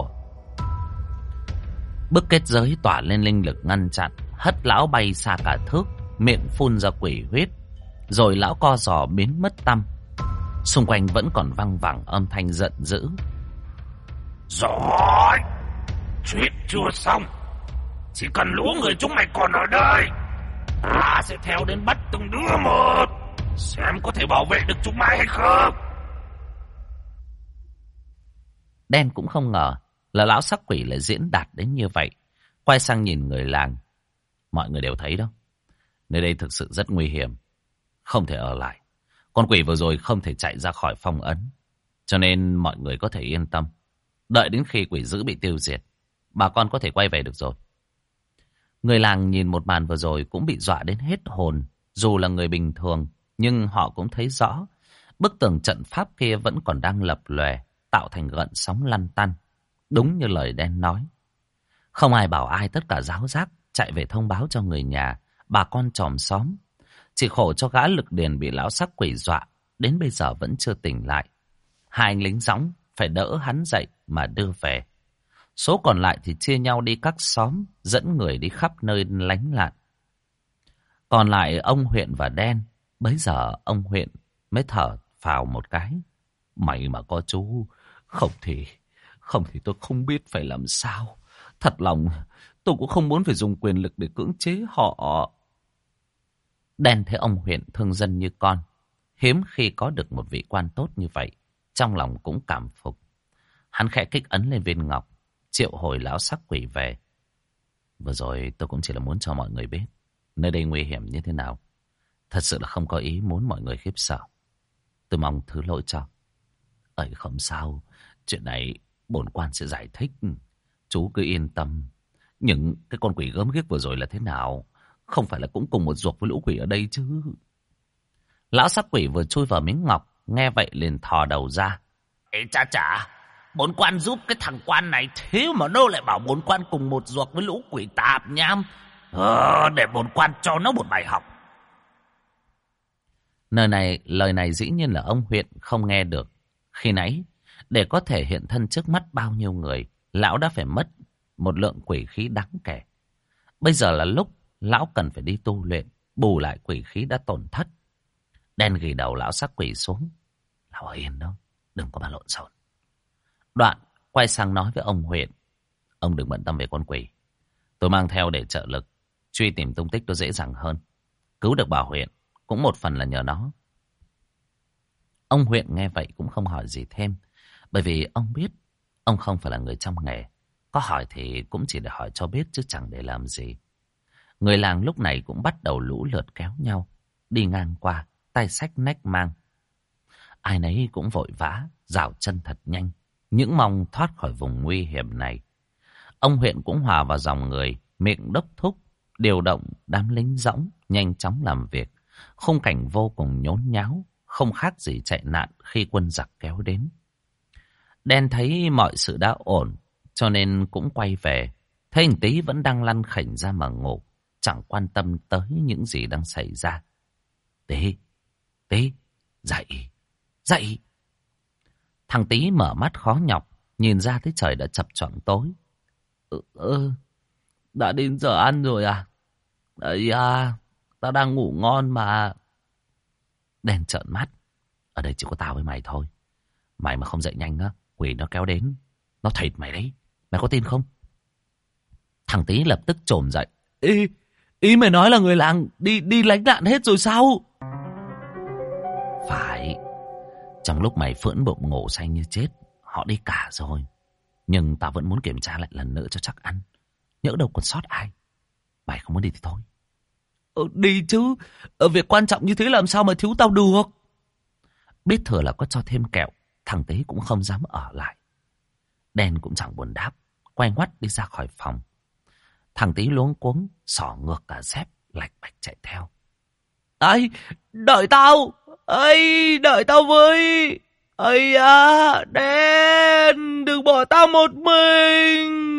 [SPEAKER 1] Bức kết giới tỏa lên linh lực ngăn chặn, hất lão bay xa cả thước, miệng phun ra quỷ huyết, rồi lão co giò biến mất tăm. Xung quanh vẫn còn văng vẳng âm thanh giận dữ:
[SPEAKER 3] Rồi, chuyện chưa xong. Chỉ cần lũ người chúng mày còn ở đây, ta sẽ theo đến bắt từng đứa một, xem có thể bảo vệ được chúng mày hay không.
[SPEAKER 1] Đen cũng không ngờ là lão sắc quỷ lại diễn đạt đến như vậy. Quay sang nhìn người làng: Mọi người đều thấy đó, nơi đây thực sự rất nguy hiểm, không thể ở lại. Con quỷ vừa rồi không thể chạy ra khỏi phong ấn, cho nên mọi người có thể yên tâm. Đợi đến khi quỷ dữ bị tiêu diệt, bà con có thể quay về được rồi. Người làng nhìn một màn vừa rồi cũng bị dọa đến hết hồn. Dù là người bình thường, nhưng họ cũng thấy rõ bức tường trận pháp kia vẫn còn đang lập lòe, tạo thành gợn sóng lăn tăn. Đúng như lời Đen nói, không ai bảo ai, tất cả ráo rác chạy về thông báo cho người nhà, bà con chòm xóm. Chỉ khổ cho gã Lực Điền bị lão sắc quỷ dọa, đến bây giờ vẫn chưa tỉnh lại. Hai anh lính dõng phải đỡ hắn dậy mà đưa về. Số còn lại thì chia nhau đi các xóm, dẫn người đi khắp nơi lánh lạn. Còn lại ông Huyện và Đen. Bấy giờ ông Huyện mới thở phào một cái: May mà có chú, không thì tôi không biết phải làm sao. Thật lòng tôi cũng không muốn phải dùng quyền lực để cưỡng chế họ. Đen thấy ông Huyện thương dân như con, hiếm khi có được một vị quan tốt như vậy, trong lòng cũng cảm phục. Hắn khẽ kích ấn lên viên ngọc, triệu hồi lão sắc quỷ về. Vừa rồi tôi cũng chỉ là muốn cho mọi người biết nơi đây nguy hiểm như thế nào. Thật sự là không có ý muốn mọi người khiếp sợ. Tôi mong thứ lỗi cho. Không sao, chuyện này bổn quan sẽ giải thích. Chú cứ yên tâm. Những cái con quỷ gớm ghiếc vừa rồi là thế nào? Không phải là cũng cùng một ruột với lũ quỷ ở đây chứ? Lão sắc quỷ vừa chui vào miếng ngọc, nghe vậy liền thò đầu ra:
[SPEAKER 3] Ê chà, bổn quan giúp cái thằng quan này, thế mà nó lại bảo bổn quan cùng một ruột với lũ quỷ tạp nham. Để bổn quan cho nó một bài học.
[SPEAKER 1] Lời này dĩ nhiên là ông Huyện không nghe được. Khi nãy, để có thể hiện thân trước mắt bao nhiêu người, lão đã phải mất một lượng quỷ khí đáng kể. Bây giờ là lúc lão cần phải đi tu luyện, bù lại quỷ khí đã tổn thất. Đen ghi đầu lão sắc quỷ xuống: Lão ở yên đó, đừng có mà lộn xộn. Đoạn quay sang nói với ông Huyện: Ông đừng bận tâm về con quỷ, tôi mang theo để trợ lực, truy tìm tung tích nó dễ dàng hơn. Cứu được bà Huyện cũng một phần là nhờ nó. Ông Huyện nghe vậy cũng không hỏi gì thêm, bởi vì ông biết ông không phải là người trong nghề. Có hỏi thì cũng chỉ để hỏi cho biết chứ chẳng để làm gì. Người làng lúc này cũng bắt đầu lũ lượt kéo nhau đi ngang qua, tay xách nách mang. Ai nấy cũng vội vã, dạo chân thật nhanh, những mong thoát khỏi vùng nguy hiểm này. Ông Huyện cũng hòa vào dòng người, miệng đốc thúc, điều động đám lính dõng nhanh chóng làm việc. Khung cảnh vô cùng nhốn nháo, không khác gì chạy nạn khi quân giặc kéo đến. Đen thấy mọi sự đã ổn, cho nên cũng quay về. Thấy anh Tý vẫn đang lăn khỉnh ra mà ngủ, chẳng quan tâm tới những gì đang xảy ra. Tý, dậy. Thằng Tý mở mắt khó nhọc, nhìn ra thấy trời đã chập choạng tối.
[SPEAKER 2] Đã đến giờ ăn rồi à? Đấy à, tao đang ngủ ngon mà.
[SPEAKER 1] Đen trợn mắt: Ở đây chỉ có tao với mày thôi. Mày mà không dậy nhanh á, quỷ nó kéo đến, nó thịt mày đấy. Mày có tin không? Thằng Tý lập tức trồm dậy:
[SPEAKER 2] Ý mày nói là người làng đi lánh nạn hết rồi sao?
[SPEAKER 1] Phải. Trong lúc mày phưỡn bụng ngủ say như chết, họ đi cả rồi. Nhưng tao vẫn muốn kiểm tra lại lần nữa cho chắc ăn, nhỡ đâu còn sót ai. Mày không muốn đi thì thôi.
[SPEAKER 2] Đi chứ. Việc quan trọng như thế làm sao mà thiếu tao được.
[SPEAKER 1] Biết thừa là có cho thêm kẹo, thằng Tý cũng không dám ở lại. Đen cũng chẳng buồn đáp, quay ngoắt đi ra khỏi phòng. Thằng Tý luống cuống, xỏ ngược cả dép, lạch bạch chạy theo.
[SPEAKER 2] Ấy, đợi tao. Ấy, đợi tao với. Ấy à, Đen, đừng bỏ tao một mình.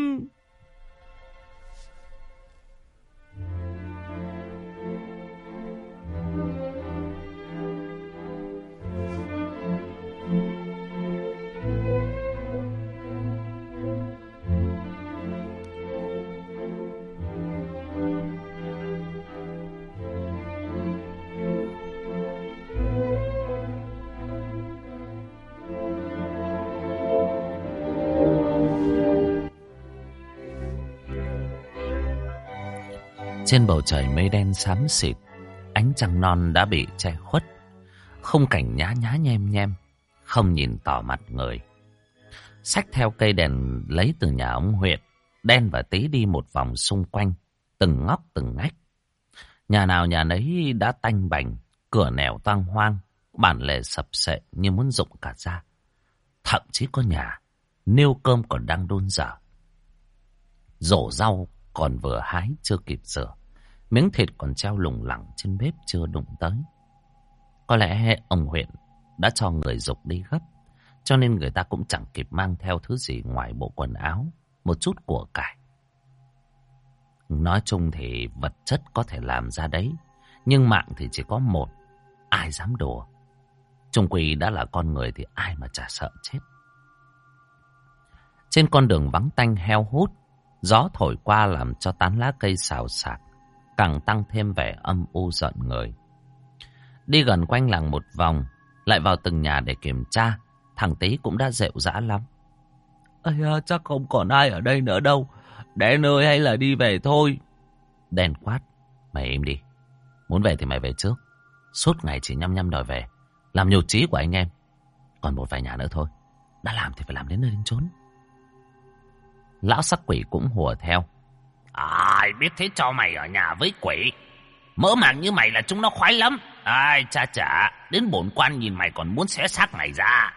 [SPEAKER 1] Trên bầu trời mây đen xám xịt, ánh trăng non đã bị che khuất. Khung cảnh nhá nhá nhem nhem, không nhìn tỏ mặt người. Xách theo cây đèn lấy từ nhà ông Huyện, Đen và Tý đi một vòng xung quanh, từng ngóc từng ngách. Nhà nào nhà nấy đã tanh bành, cửa nẻo toang hoang, bản lề sập sệ như muốn rụng cả ra. Thậm chí có nhà, niêu cơm còn đang đun dở. Rổ rau còn vừa hái chưa kịp rửa, miếng thịt còn treo lủng lẳng trên bếp chưa đụng tới. Có lẽ ông Huyện đã cho người giục đi gấp, cho nên người ta cũng chẳng kịp mang theo thứ gì ngoài bộ quần áo, một chút của cải. Nói chung thì vật chất có thể làm ra đấy, nhưng mạng thì chỉ có một, ai dám đùa. Chung quy đã là con người thì ai mà chả sợ chết. Trên con đường vắng tanh heo hút, gió thổi qua làm cho tán lá cây xào xạc, càng tăng thêm vẻ âm u giận người. Đi gần quanh làng một vòng, lại vào từng nhà để kiểm tra, thằng Tý cũng đã rệu rã lắm.
[SPEAKER 2] Ây à, chắc không còn ai ở đây nữa đâu. Đen ơi, hay là đi về thôi.
[SPEAKER 1] Đen quát, mày im đi. Muốn về thì mày về trước. Suốt ngày chỉ nhăm nhăm đòi về, làm nhụt chí của anh em. Còn một vài nhà nữa thôi, đã làm thì phải làm đến nơi đến chốn. Lão sắc quỷ cũng hùa theo.
[SPEAKER 3] Ai biết thế cho mày ở nhà với quỷ. Mỡ màng như mày là chúng nó khoái lắm. Ai cha chả, đến bổn quan nhìn mày còn muốn xé xác mày ra.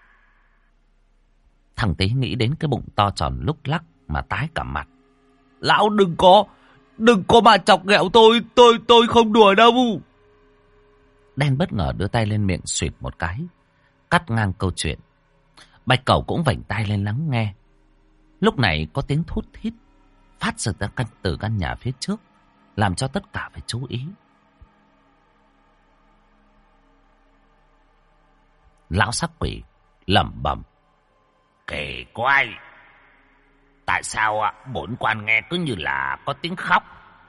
[SPEAKER 1] Thằng Tý nghĩ đến cái bụng to tròn lúc lắc mà tái cả mặt.
[SPEAKER 2] Lão đừng có mà chọc ghẹo tôi không đùa đâu.
[SPEAKER 1] Đen bất ngờ đưa tay lên miệng xuyệt một cái, cắt ngang câu chuyện. Bạch Cẩu cũng vểnh tai lên lắng nghe. Lúc này có tiếng thút thít phát ra từ căn nhà phía trước, làm cho tất cả phải chú ý. Lão sắc quỷ lẩm bẩm.
[SPEAKER 3] Kỳ quái, tại sao bổn quan nghe cứ như là có tiếng khóc?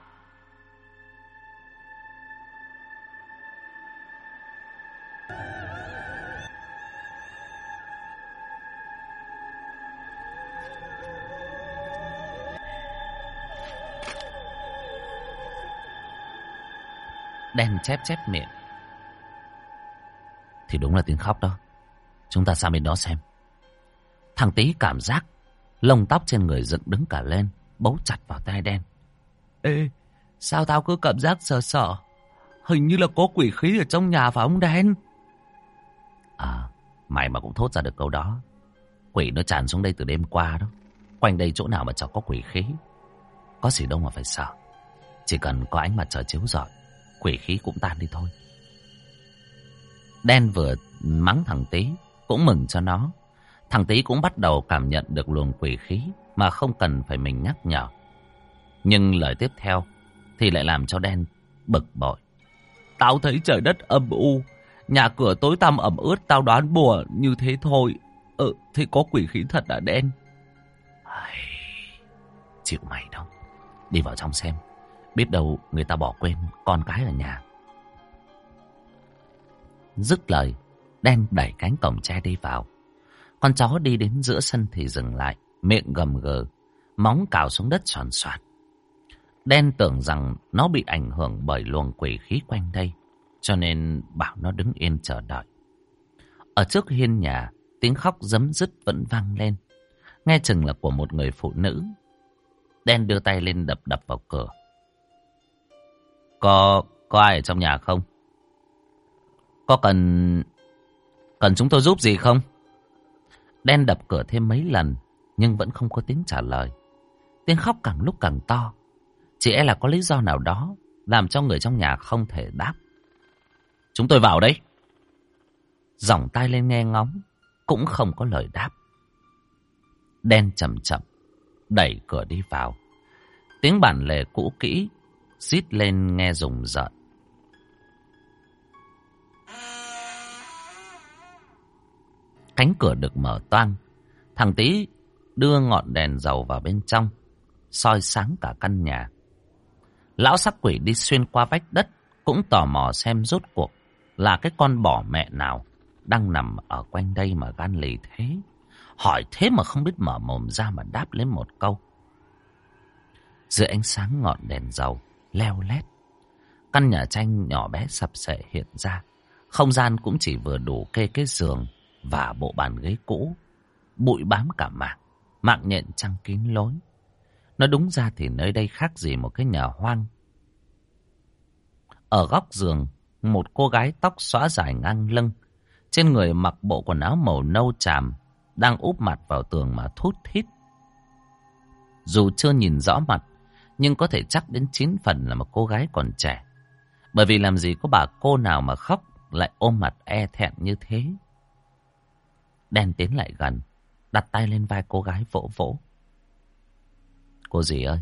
[SPEAKER 1] Đen chép miệng. Thì đúng là tiếng khóc đó. Chúng ta sang bên đó xem. Thằng Tý cảm giác lông tóc trên người dựng đứng cả lên, bấu chặt vào tai Đen.
[SPEAKER 2] Ê, sao tao cứ cảm giác sợ sợ? Hình như là có quỷ khí ở trong nhà phải không Đen?
[SPEAKER 1] À, mày mà cũng thốt ra được câu đó. Quỷ nó tràn xuống đây từ đêm qua đó. Quanh đây chỗ nào mà chẳng có quỷ khí. Có gì đâu mà phải sợ. Chỉ cần có ánh mặt trời chiếu rọi, quỷ khí cũng tan đi thôi. Đen vừa mắng thằng Tý, cũng mừng cho nó. Thằng Tý cũng bắt đầu cảm nhận được luồng quỷ khí mà không cần phải mình nhắc nhở. Nhưng lời tiếp theo thì lại làm cho Đen bực bội.
[SPEAKER 2] Tao thấy trời đất âm u, nhà cửa tối tăm ẩm ướt, tao đoán bùa như thế thôi. Thế có quỷ khí thật à Đen?
[SPEAKER 1] Chịu mày đâu. Đi vào trong xem, biết đâu người ta bỏ quên con cái ở nhà. Dứt lời, Đen đẩy cánh cổng tre đi vào. Con chó đi đến giữa sân thì dừng lại, miệng gầm gừ, móng cào xuống đất xoàn xoạt. Đen tưởng rằng nó bị ảnh hưởng bởi luồng quỷ khí quanh đây, cho nên bảo nó đứng yên chờ đợi. Ở trước hiên nhà, tiếng khóc rấm rứt vẫn vang lên, nghe chừng là của một người phụ nữ. Đen đưa tay lên đập vào cửa, Có ai ở trong nhà không? Có cần chúng tôi giúp gì không? Đen đập cửa thêm mấy lần nhưng vẫn không có tiếng trả lời. Tiếng khóc càng lúc càng to. Chỉ e là có lý do nào đó làm cho người trong nhà không thể đáp. Chúng tôi vào đấy. Giỏng tai lên nghe ngóng, cũng không có lời đáp. Đen chậm chậm đẩy cửa đi vào. Tiếng bản lề cũ kỹ rít lên nghe rùng rợn. Cánh cửa được mở toang. Thằng Tý đưa ngọn đèn dầu vào bên trong, soi sáng cả căn nhà. Lão sắc quỷ đi xuyên qua vách đất, cũng tò mò xem rốt cuộc là cái con bò mẹ nào đang nằm ở quanh đây mà gan lì thế. Hỏi thế mà không biết mở mồm ra mà đáp lên một câu. Dưới ánh sáng ngọn đèn dầu leo lét, căn nhà tranh nhỏ bé sập sệ hiện ra. Không gian cũng chỉ vừa đủ kê cái giường và bộ bàn ghế cũ. Bụi bám cả mạng nhện trăng kín lối. Nói đúng ra thì nơi đây khác gì một cái nhà hoang. Ở góc giường, một cô gái tóc xõa dài ngang lưng, trên người mặc bộ quần áo màu nâu chàm, đang úp mặt vào tường mà thút thít. Dù chưa nhìn rõ mặt, nhưng có thể chắc đến 9 phần là một cô gái còn trẻ. Bởi vì làm gì có bà cô nào mà khóc lại ôm mặt e thẹn như thế. Đen tiến lại gần, đặt tay lên vai cô gái vỗ vỗ. Cô dì ơi.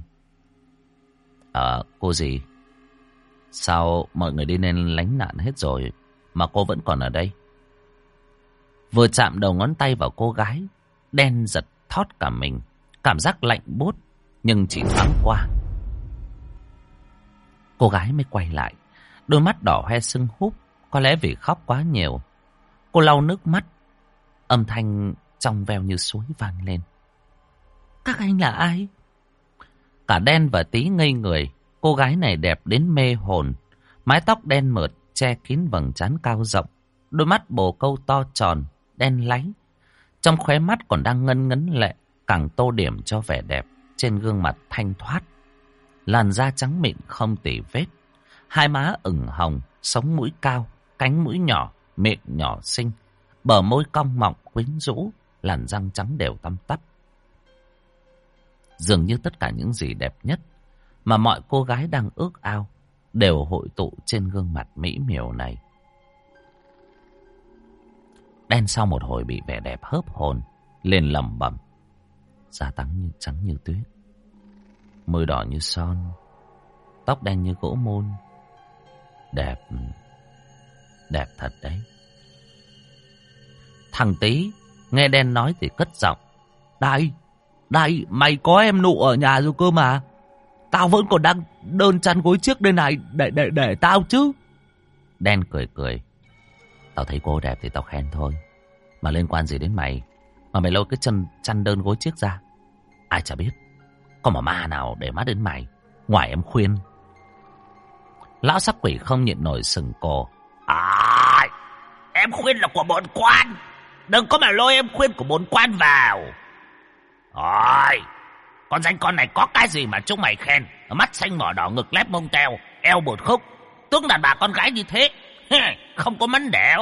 [SPEAKER 1] Cô dì, sao mọi người đi nên lánh nạn hết rồi mà cô vẫn còn ở đây? Vừa chạm đầu ngón tay vào cô gái, Đen giật thót cả mình. Cảm giác lạnh buốt nhưng chỉ thoáng qua. Cô gái mới quay lại, đôi mắt đỏ hoe sưng húp. Có lẽ vì khóc quá nhiều. Cô lau nước mắt, âm thanh trong veo như suối vang lên. Các anh là ai? Cả Đen và Tý ngây người. Cô gái này đẹp đến mê hồn. Mái tóc đen mượt che kín vầng trán cao rộng. Đôi mắt bồ câu to tròn, đen láy. Trong khóe mắt còn đang ngân ngấn lệ, càng tô điểm cho vẻ đẹp trên gương mặt thanh thoát. Làn da trắng mịn không tì vết. Hai má ửng hồng, sống mũi cao, cánh mũi nhỏ, miệng nhỏ xinh. Bờ môi cong mọng quyến rũ, làn răng trắng đều tăm tắp. Dường như tất cả những gì đẹp nhất mà mọi cô gái đang ước ao đều hội tụ trên gương mặt mỹ miều này. Đen sau một hồi bị vẻ đẹp hớp hồn, liền lẩm bẩm. Da trắng như tuyết, môi đỏ như son, tóc đen như gỗ môn. Đẹp thật đấy. Thằng Tý nghe Đen nói thì cất giọng. Đây, mày có em nụ ở nhà rồi cơ mà. Tao vẫn còn đang đơn chăn gối chiếc đây này, để tao chứ. Đen cười. Tao thấy cô đẹp thì tao khen thôi. Mà liên quan gì đến mày? Mà mày lôi cái chăn đơn gối chiếc ra. Ai chả biết có mà ma nào để mắt đến mày, ngoài em khuyên. Lão sắc quỷ không nhịn nổi sừng cổ.
[SPEAKER 3] Em khuyên là của bổn quan, đừng có mà lôi em khuyên của bổn quan vào. Ôi, con danh con này có cái gì mà chúng mày khen? Mắt xanh mỏ đỏ, ngực lép mông teo, eo bột khúc. Tướng đàn bà con gái như thế không có mấn đẻo.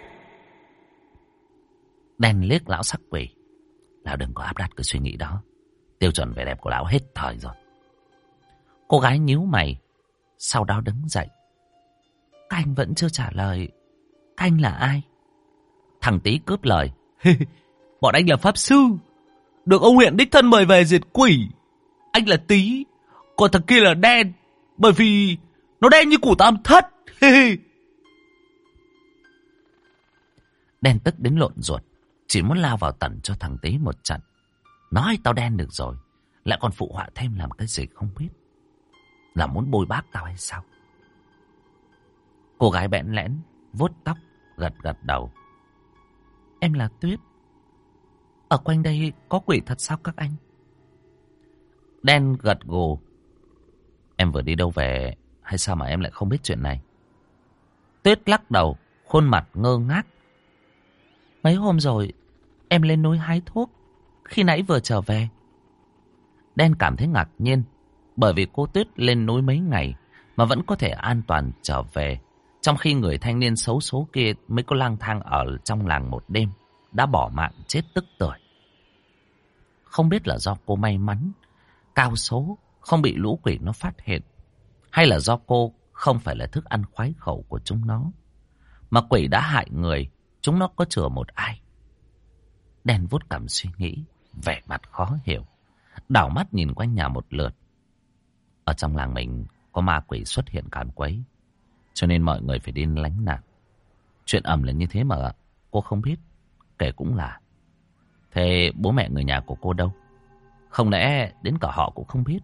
[SPEAKER 1] Đen liếc lão sắc quỷ. Lão đừng có áp đặt cái suy nghĩ đó. Tiêu chuẩn vẻ đẹp của lão hết thời rồi. Cô gái nhíu mày, sau đó đứng dậy. Các anh vẫn chưa trả lời. Các anh là ai? Thằng Tý cướp lời.
[SPEAKER 2] Bọn anh là pháp sư, được ông huyện đích thân mời về diệt quỷ. Anh là Tý, còn thằng kia là Đen, bởi vì nó đen như củ tam thất.
[SPEAKER 1] Đen tức đến lộn ruột, chỉ muốn lao vào tẩn cho thằng Tý một trận. Nói tao đen được rồi, lại còn phụ họa thêm làm cái gì không biết. Là muốn bôi bác tao hay sao? Cô gái bẽn lẽn vuốt tóc, gật đầu. Em là Tuyết. Ở quanh đây có quỷ thật sao các anh? Đen gật gù. Em vừa đi đâu về hay sao mà em lại không biết chuyện này? Tuyết lắc đầu, khuôn mặt ngơ ngác. Mấy hôm rồi em lên núi hái thuốc, khi nãy vừa trở về. Đen cảm thấy ngạc nhiên, bởi vì cô Tuyết lên núi mấy ngày mà vẫn có thể an toàn trở về. Trong khi người thanh niên xấu số kia mới có lang thang ở trong làng một đêm, đã bỏ mạng chết tức tưởi. Không biết là do cô may mắn, cao số, không bị lũ quỷ nó phát hiện, hay là do cô không phải là thức ăn khoái khẩu của chúng nó, mà quỷ đã hại người, chúng nó có chừa một ai. Đen vuốt cằm suy nghĩ, vẻ mặt khó hiểu, đảo mắt nhìn quanh nhà một lượt. Ở trong làng mình có ma quỷ xuất hiện càn quấy, cho nên mọi người phải đi lánh nạn. Chuyện ầm là như thế mà cô không biết, kể cũng là. Thế bố mẹ người nhà của cô đâu? Không lẽ đến cả họ cũng không biết?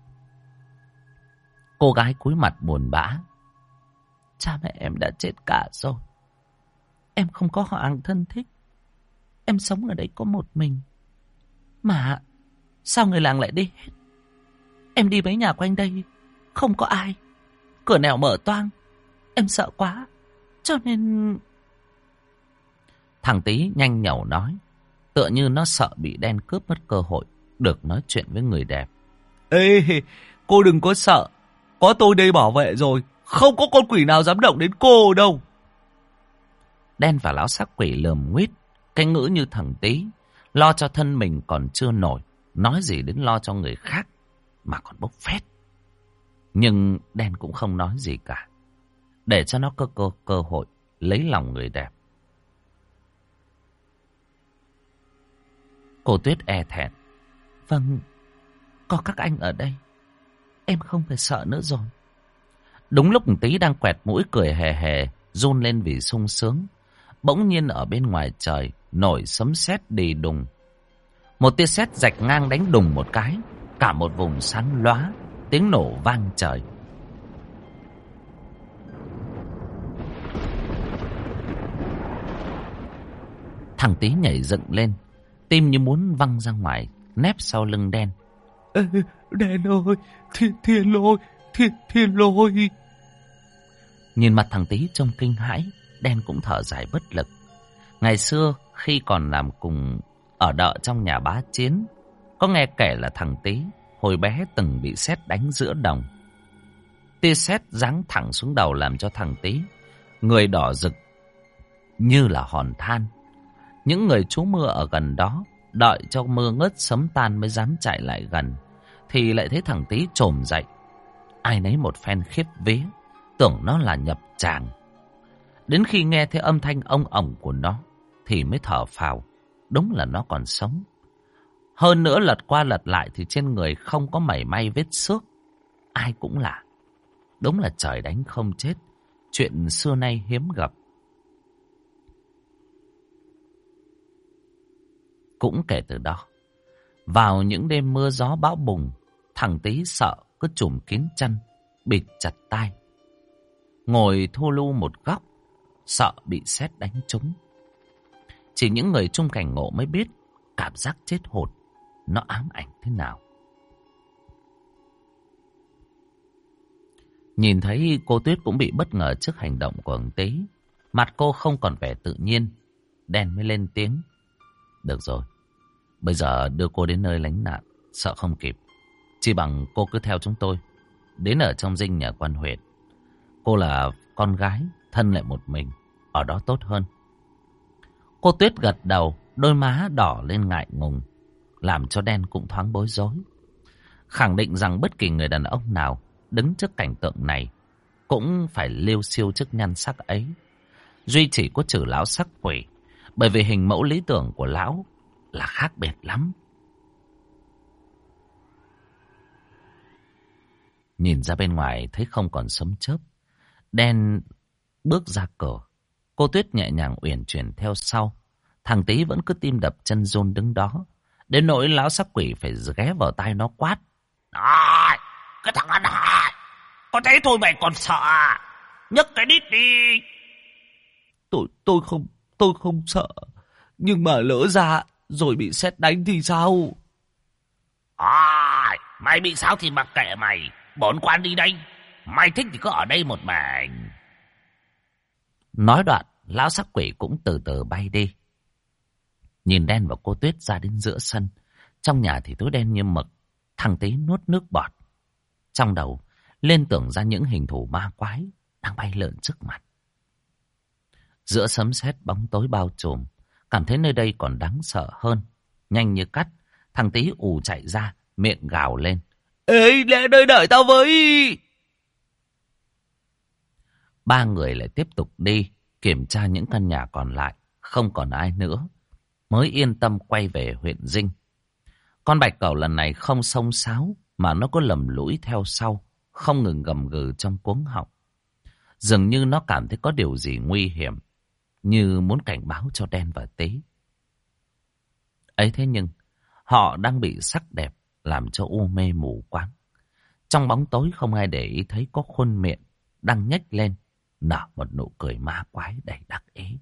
[SPEAKER 1] Cô gái cúi mặt buồn bã. Cha mẹ em đã chết cả rồi. Em không có họ hàng thân thích. Em sống ở đây có một mình. Mà sao người làng lại đi hết? Em đi mấy nhà quanh đây không có ai, cửa nẻo mở toang. Em sợ quá, cho nên... Thằng Tí nhanh nhẩu nói, tựa như nó sợ bị Đen cướp mất cơ hội được nói chuyện với người đẹp.
[SPEAKER 2] Ê, cô đừng có sợ. Có tôi đây bảo vệ rồi. Không có con quỷ nào dám động đến cô đâu.
[SPEAKER 1] Đen và lão sắc quỷ lườm nguýt, cái ngữ như thằng Tí. Lo cho thân mình còn chưa nổi, nói gì đến lo cho người khác mà còn bốc phét. Nhưng Đen cũng không nói gì cả, để cho nó cơ hội lấy lòng người đẹp. Cô Tuyết e thẹn. Vâng, có các anh ở đây, em không phải sợ nữa rồi. Đúng lúc Tí đang quẹt mũi cười hề hề, run lên vì sung sướng, bỗng nhiên ở bên ngoài trời nổi sấm sét đi đùng. Một tia sét rạch ngang đánh đùng một cái, cả một vùng sáng lóa, tiếng nổ vang trời. Thằng Tí nhảy dựng lên, tim như muốn văng ra ngoài, nép sau lưng Đen.
[SPEAKER 2] Ê, Đen ơi, thiên lôi, thiên lôi.
[SPEAKER 1] Nhìn mặt thằng Tí trông kinh hãi, Đen cũng thở dài bất lực. Ngày xưa khi còn làm cùng ở đợ trong nhà bá Chiến, có nghe kể là thằng Tí hồi bé từng bị sét đánh giữa đồng. Tia sét giáng thẳng xuống đầu làm cho thằng Tí người đỏ rực như là hòn than. Những người trú mưa ở gần đó đợi cho mưa ngớt sấm tan mới dám chạy lại gần, thì lại thấy thằng Tí trồm dậy. Ai nấy một phen khiếp vía, tưởng nó là nhập tràng. Đến khi nghe thấy âm thanh ông ổng của nó thì mới thở phào, đúng là nó còn sống. Hơn nữa lật qua lật lại thì trên người không có mảy may vết xước. Ai cũng lạ, đúng là trời đánh không chết, chuyện xưa nay hiếm gặp. Cũng kể từ đó, vào những đêm mưa gió bão bùng, thằng Tí sợ cứ trùm kín chăn, bịt chặt tai, ngồi thu lu một góc, sợ bị sét đánh trúng. Chỉ những người chung cảnh ngộ mới biết cảm giác chết hồn nó ám ảnh thế nào. Nhìn thấy cô Tuyết cũng bị bất ngờ trước hành động của ông Tí, mặt cô không còn vẻ tự nhiên. Đen mới lên tiếng. Được rồi, bây giờ đưa cô đến nơi lánh nạn, sợ không kịp. Chỉ bằng cô cứ theo chúng tôi, đến ở trong dinh nhà quan huyện. Cô là con gái, thân lại một mình, ở đó tốt hơn. Cô Tuyết gật đầu, đôi má đỏ lên ngại ngùng, làm cho Đen cũng thoáng bối rối. Khẳng định rằng bất kỳ người đàn ông nào đứng trước cảnh tượng này cũng phải liêu xiêu trước nhan sắc ấy. Duy chỉ có trừ lão sắc quỷ, bởi vì hình mẫu lý tưởng của lão là khác biệt lắm. Nhìn ra bên ngoài thấy không còn sấm chớp, Đen bước ra cửa. Cô Tuyết nhẹ nhàng uyển chuyển theo sau. Thằng Tí vẫn cứ tim đập chân run đứng đó, đến nỗi lão sắc quỷ phải ghé vào tai nó quát.
[SPEAKER 3] Này, cái thằng ăn hại, có thấy thôi mày còn sợ à? Nhấc cái đít đi.
[SPEAKER 2] Tôi không sợ, nhưng mà lỡ ra rồi bị sét đánh thì sao?
[SPEAKER 3] Mày bị sao thì mặc kệ mày, bổn quan đi đây. Mày thích thì cứ ở đây một mình.
[SPEAKER 1] Nói đoạn, lão sắc quỷ cũng từ từ bay đi. Nhìn Đen và cô Tuyết ra đến giữa sân. Trong nhà thì tối đen như mực. Thằng Tí nuốt nước bọt. Trong đầu liên tưởng ra những hình thù ma quái đang bay lượn trước mặt. Giữa sấm sét bóng tối bao trùm, cảm thấy nơi đây còn đáng sợ hơn. Nhanh như cắt, thằng Tý ù chạy ra, miệng gào lên.
[SPEAKER 2] Ê, lẽ nơi đợi tao với.
[SPEAKER 1] Ba người lại tiếp tục đi, kiểm tra những căn nhà còn lại, không còn ai nữa. Mới yên tâm quay về huyện Dinh. Con bạch cẩu lần này không xông xáo, mà nó có lầm lũi theo sau, không ngừng gầm gừ trong cuống họng. Dường như nó cảm thấy có điều gì nguy hiểm, như muốn cảnh báo cho Đen và Tý. Ấy thế nhưng, họ đang bị sắc đẹp làm cho u mê mù quáng. Trong bóng tối không ai để ý thấy có khuôn miệng đang nhếch lên, nở một nụ cười ma quái đầy đắc ý.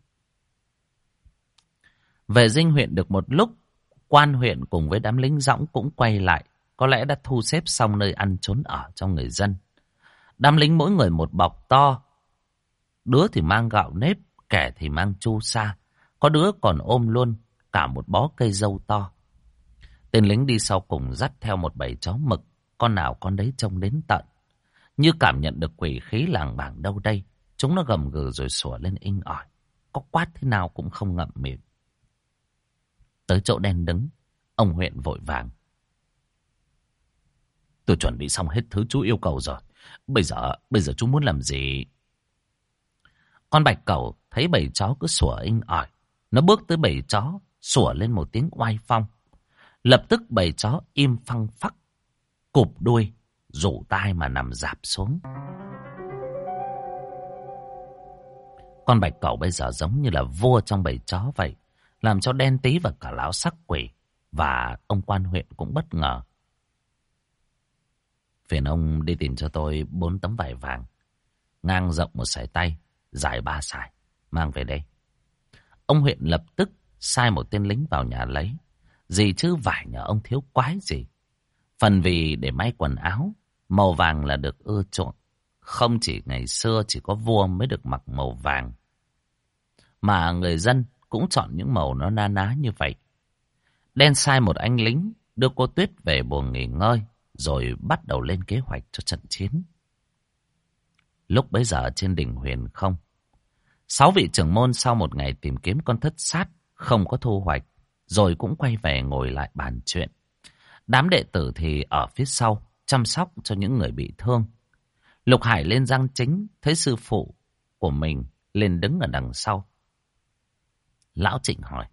[SPEAKER 1] Về Dinh huyện được một lúc, quan huyện cùng với đám lính dõng cũng quay lại, có lẽ đã thu xếp xong nơi ăn trốn ở cho người dân. Đám lính mỗi người một bọc to, đứa thì mang gạo nếp, kẻ thì mang chu sa, có đứa còn ôm luôn cả một bó cây dâu to. Tên lính đi sau cùng dắt theo một bầy chó mực, con nào con đấy trông đến tận. Như cảm nhận được quỷ khí làng bảng đâu đây, chúng nó gầm gừ rồi sủa lên inh ỏi, có quát thế nào cũng không ngậm miệng. Tới chỗ Đen đứng, ông huyện vội vàng. Tôi chuẩn bị xong hết thứ chú yêu cầu rồi. Bây giờ chú muốn làm gì? Con bạch cẩu thấy bầy chó cứ sủa inh ỏi. Nó bước tới bầy chó, sủa lên một tiếng oai phong. Lập tức bầy chó im phăng phắc, cụp đuôi, rủ tai mà nằm rạp xuống. Con bạch cẩu bây giờ giống như là vua trong bầy chó vậy, làm cho Đen, Tý và cả lão sắc quỷ và ông quan huyện cũng bất ngờ. Phiền ông đi tìm cho tôi 4 tấm vải vàng, ngang rộng 1 sải tay, dài 3 sải, mang về đây. Ông huyện lập tức sai một tên lính vào nhà lấy. Gì chứ vải nhà ông thiếu quái gì. Phần vì để may quần áo, màu vàng là được ưa chuộng. Không chỉ ngày xưa chỉ có vua mới được mặc màu vàng, mà người dân cũng chọn những màu nó na ná như vậy. Đen sai một anh lính đưa cô Tuyết về buồng nghỉ ngơi, rồi bắt đầu lên kế hoạch cho trận chiến. Lúc bấy giờ trên đỉnh Huyền Không, 6 vị trưởng môn sau một ngày tìm kiếm con thất sát không có thu hoạch, rồi cũng quay về ngồi lại bàn chuyện. Đám đệ tử thì ở phía sau chăm sóc cho những người bị thương. Lục Hải lên giang chính, thấy sư phụ của mình lên đứng ở đằng sau. Lão Trịnh hỏi: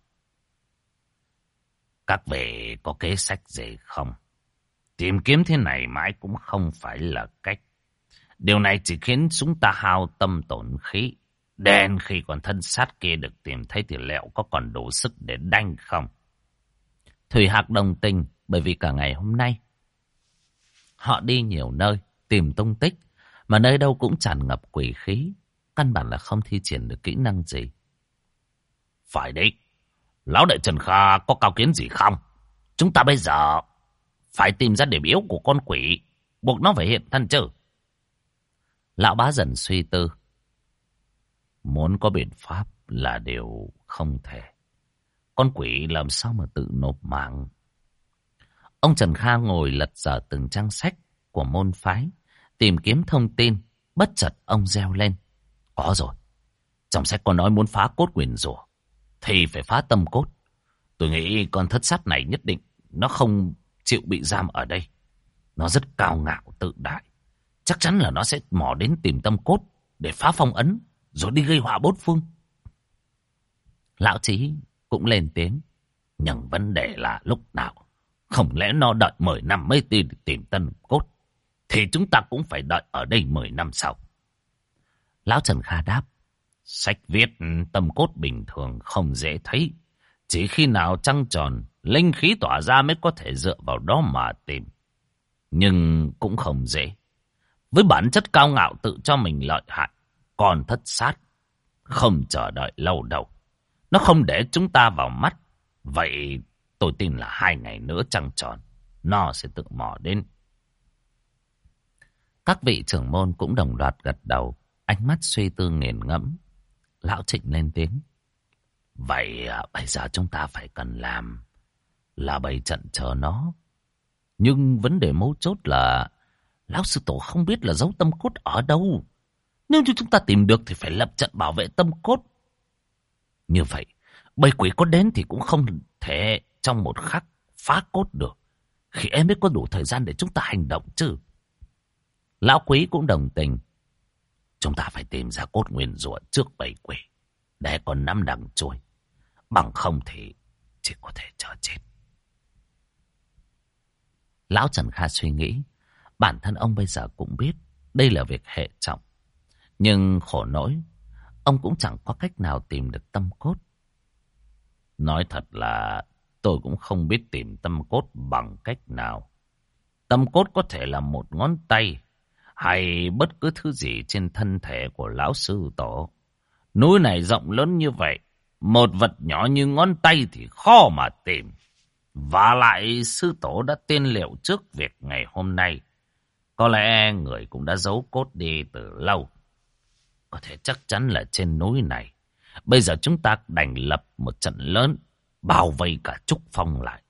[SPEAKER 1] các vị có kế sách gì không? Tìm kiếm thế này mãi cũng không phải là cách. Điều này chỉ khiến chúng ta hao tâm tổn khí. Đen khi còn thân sát kia được tìm thấy thì liệu có còn đủ sức để đánh không? Thủy Hạc đồng tình, bởi vì cả ngày hôm nay họ đi nhiều nơi tìm tung tích, mà nơi đâu cũng tràn ngập quỷ khí, căn bản là không thi triển được kỹ năng gì. Phải đấy, lão đại Trần Kha có cao kiến gì không? Chúng ta bây giờ phải tìm ra điểm yếu của con quỷ, buộc nó phải hiện thân chứ. Lão Bá dần suy tư. Muốn có biện pháp là điều không thể. Con quỷ làm sao mà tự nộp mạng? Ông Trần Kha ngồi lật dở từng trang sách của môn phái, tìm kiếm thông tin. Bất chợt ông reo lên: có rồi, trong sách có nói muốn phá cốt nguyền rủa thì phải phá tâm cốt. Tôi nghĩ con thất sát này nhất định nó không chịu bị giam ở đây. Nó rất cao ngạo tự đại, chắc chắn là nó sẽ mò đến tìm tâm cốt để phá phong ấn, rồi đi gây họa 4 phương. Lão Chí cũng lên tiếng: nhưng vấn đề là lúc nào? Không lẽ nó đợi 10 năm mới tìm tâm cốt, thì chúng ta cũng phải đợi ở đây 10 năm sau. Lão Trần Kha đáp: sách viết tâm cốt bình thường không dễ thấy. Chỉ khi nào trăng tròn, linh khí tỏa ra mới có thể dựa vào đó mà tìm. Nhưng cũng không dễ. Với bản chất cao ngạo tự cho mình lợi hại, còn thất sát không chờ đợi lâu đâu. Nó không để chúng ta vào mắt. Vậy tôi tin là 2 ngày nữa trăng tròn, nó sẽ tự mò đến. Các vị trưởng môn cũng đồng loạt gật đầu, ánh mắt suy tư nghiền ngẫm. Lão Trịnh lên tiếng: vậy bây giờ chúng ta phải cần làm là bày trận chờ nó. Nhưng vấn đề mấu chốt là Lão sư tổ không biết là giấu tâm cốt ở đâu. Nếu như chúng ta tìm được thì phải lập trận bảo vệ tâm cốt. Như vậy, bầy quỷ có đến thì cũng không thể trong một khắc phá cốt được. Khi em mới có đủ thời gian để chúng ta hành động chứ. Lão quý cũng đồng tình. Chúng ta phải tìm ra cốt nguyên rủa trước bầy quỷ, để còn nắm đằng chui. Bằng không thì chỉ có thể chờ chết. Lão Trần Kha suy nghĩ. Bản thân ông bây giờ cũng biết đây là việc hệ trọng. Nhưng khổ nỗi, ông cũng chẳng có cách nào tìm được tâm cốt. Nói thật là tôi cũng không biết tìm tâm cốt bằng cách nào. Tâm cốt có thể là một ngón tay hay bất cứ thứ gì trên thân thể của lão sư tổ. Núi này rộng lớn như vậy, một vật nhỏ như ngón tay thì khó mà tìm. Và lại sư tổ đã tiên liệu trước việc ngày hôm nay. Có lẽ người cũng đã giấu cốt đi từ lâu. Có thể chắc chắn là trên núi này. Bây giờ chúng ta đành lập một trận lớn, bao vây cả Trúc Phong lại.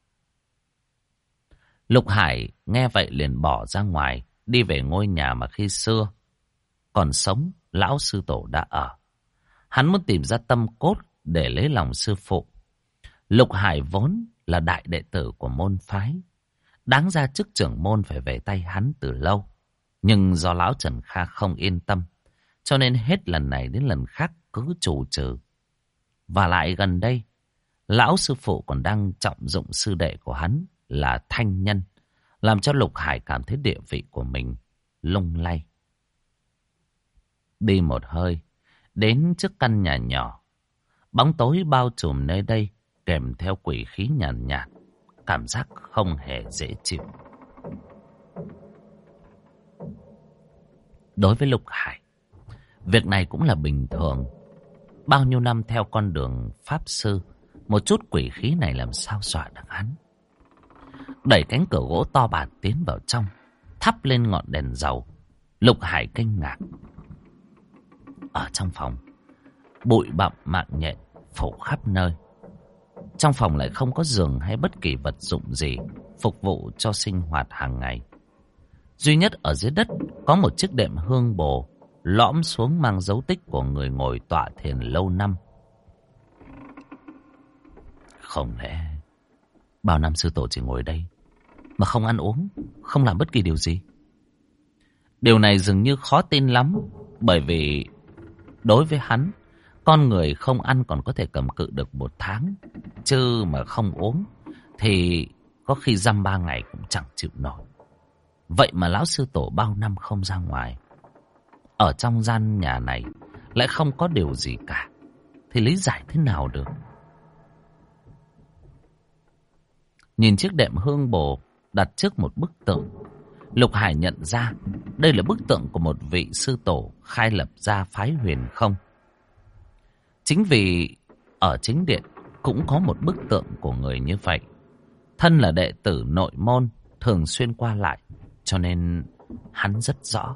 [SPEAKER 1] Lục Hải nghe vậy liền bỏ ra ngoài, đi về ngôi nhà mà khi xưa còn sống lão sư tổ đã ở. Hắn muốn tìm ra tâm cốt để lấy lòng sư phụ. Lục Hải vốn là đại đệ tử của môn phái. Đáng ra chức trưởng môn phải về tay hắn từ lâu. Nhưng do lão Trần Kha không yên tâm, cho nên hết lần này đến lần khác cứ trù trừ. Và lại gần đây, lão sư phụ còn đang trọng dụng sư đệ của hắn là Thanh Nhân, làm cho Lục Hải cảm thấy địa vị của mình lung lay. Đi một hơi, đến trước căn nhà nhỏ. Bóng tối bao trùm nơi đây, kèm theo quỷ khí nhàn nhạt, cảm giác không hề dễ chịu. Đối với Lục Hải, việc này cũng là bình thường. Bao nhiêu năm theo con đường pháp sư, một chút quỷ khí này làm sao dọa được hắn. Đẩy cánh cửa gỗ to bản tiến vào trong, thắp lên ngọn đèn dầu. Lục Hải kinh ngạc. Ở trong phòng, bụi bặm mạng nhện phủ khắp nơi. Trong phòng lại không có giường hay bất kỳ vật dụng gì phục vụ cho sinh hoạt hàng ngày. Duy nhất ở dưới đất có một chiếc đệm hương bồ lõm xuống mang dấu tích của người ngồi tọa thiền lâu năm. Không lẽ bao năm sư tổ chỉ ngồi đây mà không ăn uống, không làm bất kỳ điều gì? Điều này dường như khó tin lắm, bởi vì đối với hắn, con người không ăn còn có thể cầm cự được 1 tháng, chứ mà không uống thì có khi dăm 3 ngày cũng chẳng chịu nổi. Vậy mà lão sư tổ bao năm không ra ngoài, ở trong gian nhà này lại không có điều gì cả, thì lý giải thế nào được? Nhìn chiếc đệm hương bồ đặt trước một bức tượng, Lục Hải nhận ra đây là bức tượng của một vị sư tổ khai lập ra phái Huyền Không. Chính vì ở chính điện cũng có một bức tượng của người như vậy. Thân là đệ tử nội môn, thường xuyên qua lại, cho nên hắn rất rõ.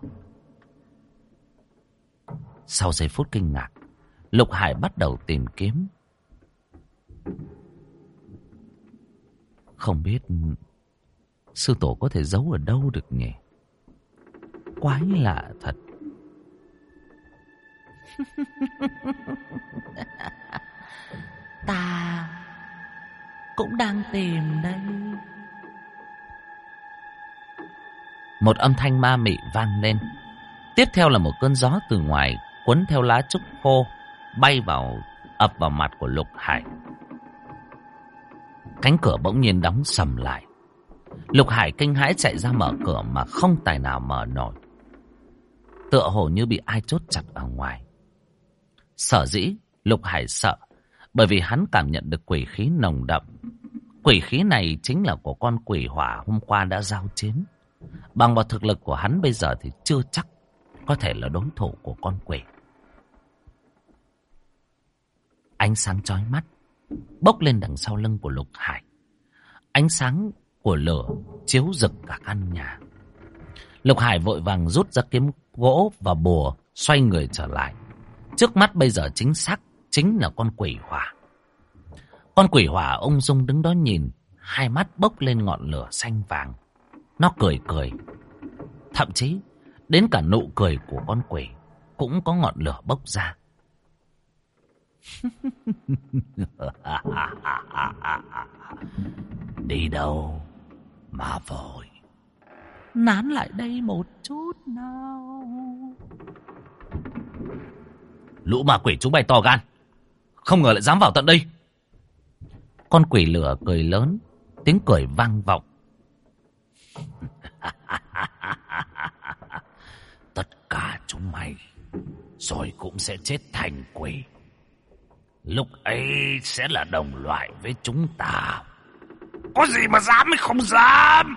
[SPEAKER 1] Sau giây phút kinh ngạc, Lục Hải bắt đầu tìm kiếm. Không biết sư tổ có thể giấu ở đâu được nhỉ? Quái lạ thật.
[SPEAKER 2] Ta cũng đang tìm đây.
[SPEAKER 1] Một âm thanh ma mị vang lên. Tiếp theo là một cơn gió từ ngoài cuốn theo lá trúc khô bay ập vào mặt của Lục Hải. Cánh cửa bỗng nhiên đóng sầm lại. Lục Hải kinh hãi chạy ra mở cửa mà không tài nào mở nổi. Tựa hồ như bị ai chốt chặt ở ngoài. Sở dĩ Lục Hải sợ, bởi vì hắn cảm nhận được quỷ khí nồng đậm. Quỷ khí này chính là của con quỷ hỏa hôm qua đã giao chiến. Bằng vào thực lực của hắn bây giờ thì chưa chắc có thể là đối thủ của con quỷ. Ánh sáng chói mắt bốc lên đằng sau lưng của Lục Hải. Ánh sáng của lửa chiếu rực cả căn nhà. Lục Hải vội vàng rút ra kiếm gỗ và bùa, xoay người trở lại. Trước mắt bây giờ chính là con quỷ hỏa. Con quỷ hỏa ung dung đứng đó nhìn, hai mắt bốc lên ngọn lửa xanh vàng. Nó cười cười. Thậm chí đến cả nụ cười của con quỷ cũng có ngọn lửa bốc ra. Đi đâu mà vội, nán lại đây một chút nào.
[SPEAKER 2] Lũ ma quỷ chúng bay to gan, không ngờ lại dám vào tận đây.
[SPEAKER 1] Con quỷ lửa cười lớn, tiếng cười vang vọng. Tất cả chúng mày rồi cũng sẽ chết thành quỷ. Lúc ấy sẽ là đồng loại với chúng ta.
[SPEAKER 3] Có gì mà dám hay không dám?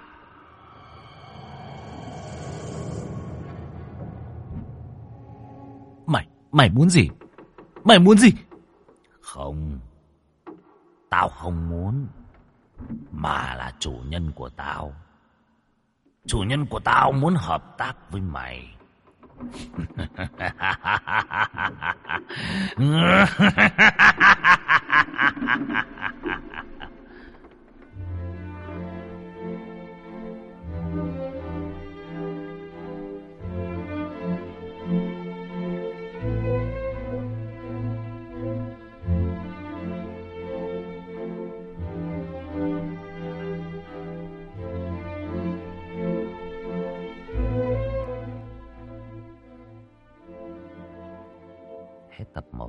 [SPEAKER 2] Mày muốn gì? Mày muốn gì?
[SPEAKER 1] Không, tao không muốn, mà là chủ nhân của tao. Chủ nhân của tao muốn hợp tác với mày. Hết tập 1.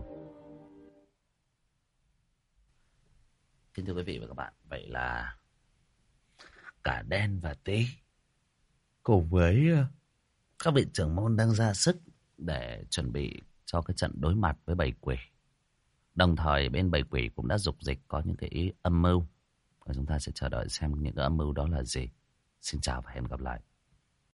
[SPEAKER 1] Kính thưa quý vị và các bạn, vậy là cả Đen và Tí cùng với các vị trưởng môn đang ra sức để chuẩn bị cho cái trận đối mặt với bầy quỷ. Đồng thời bên bầy quỷ cũng đã dục dịch có những cái ý âm mưu, và chúng ta sẽ chờ đợi xem những cái âm mưu đó là gì. Xin chào và hẹn gặp lại.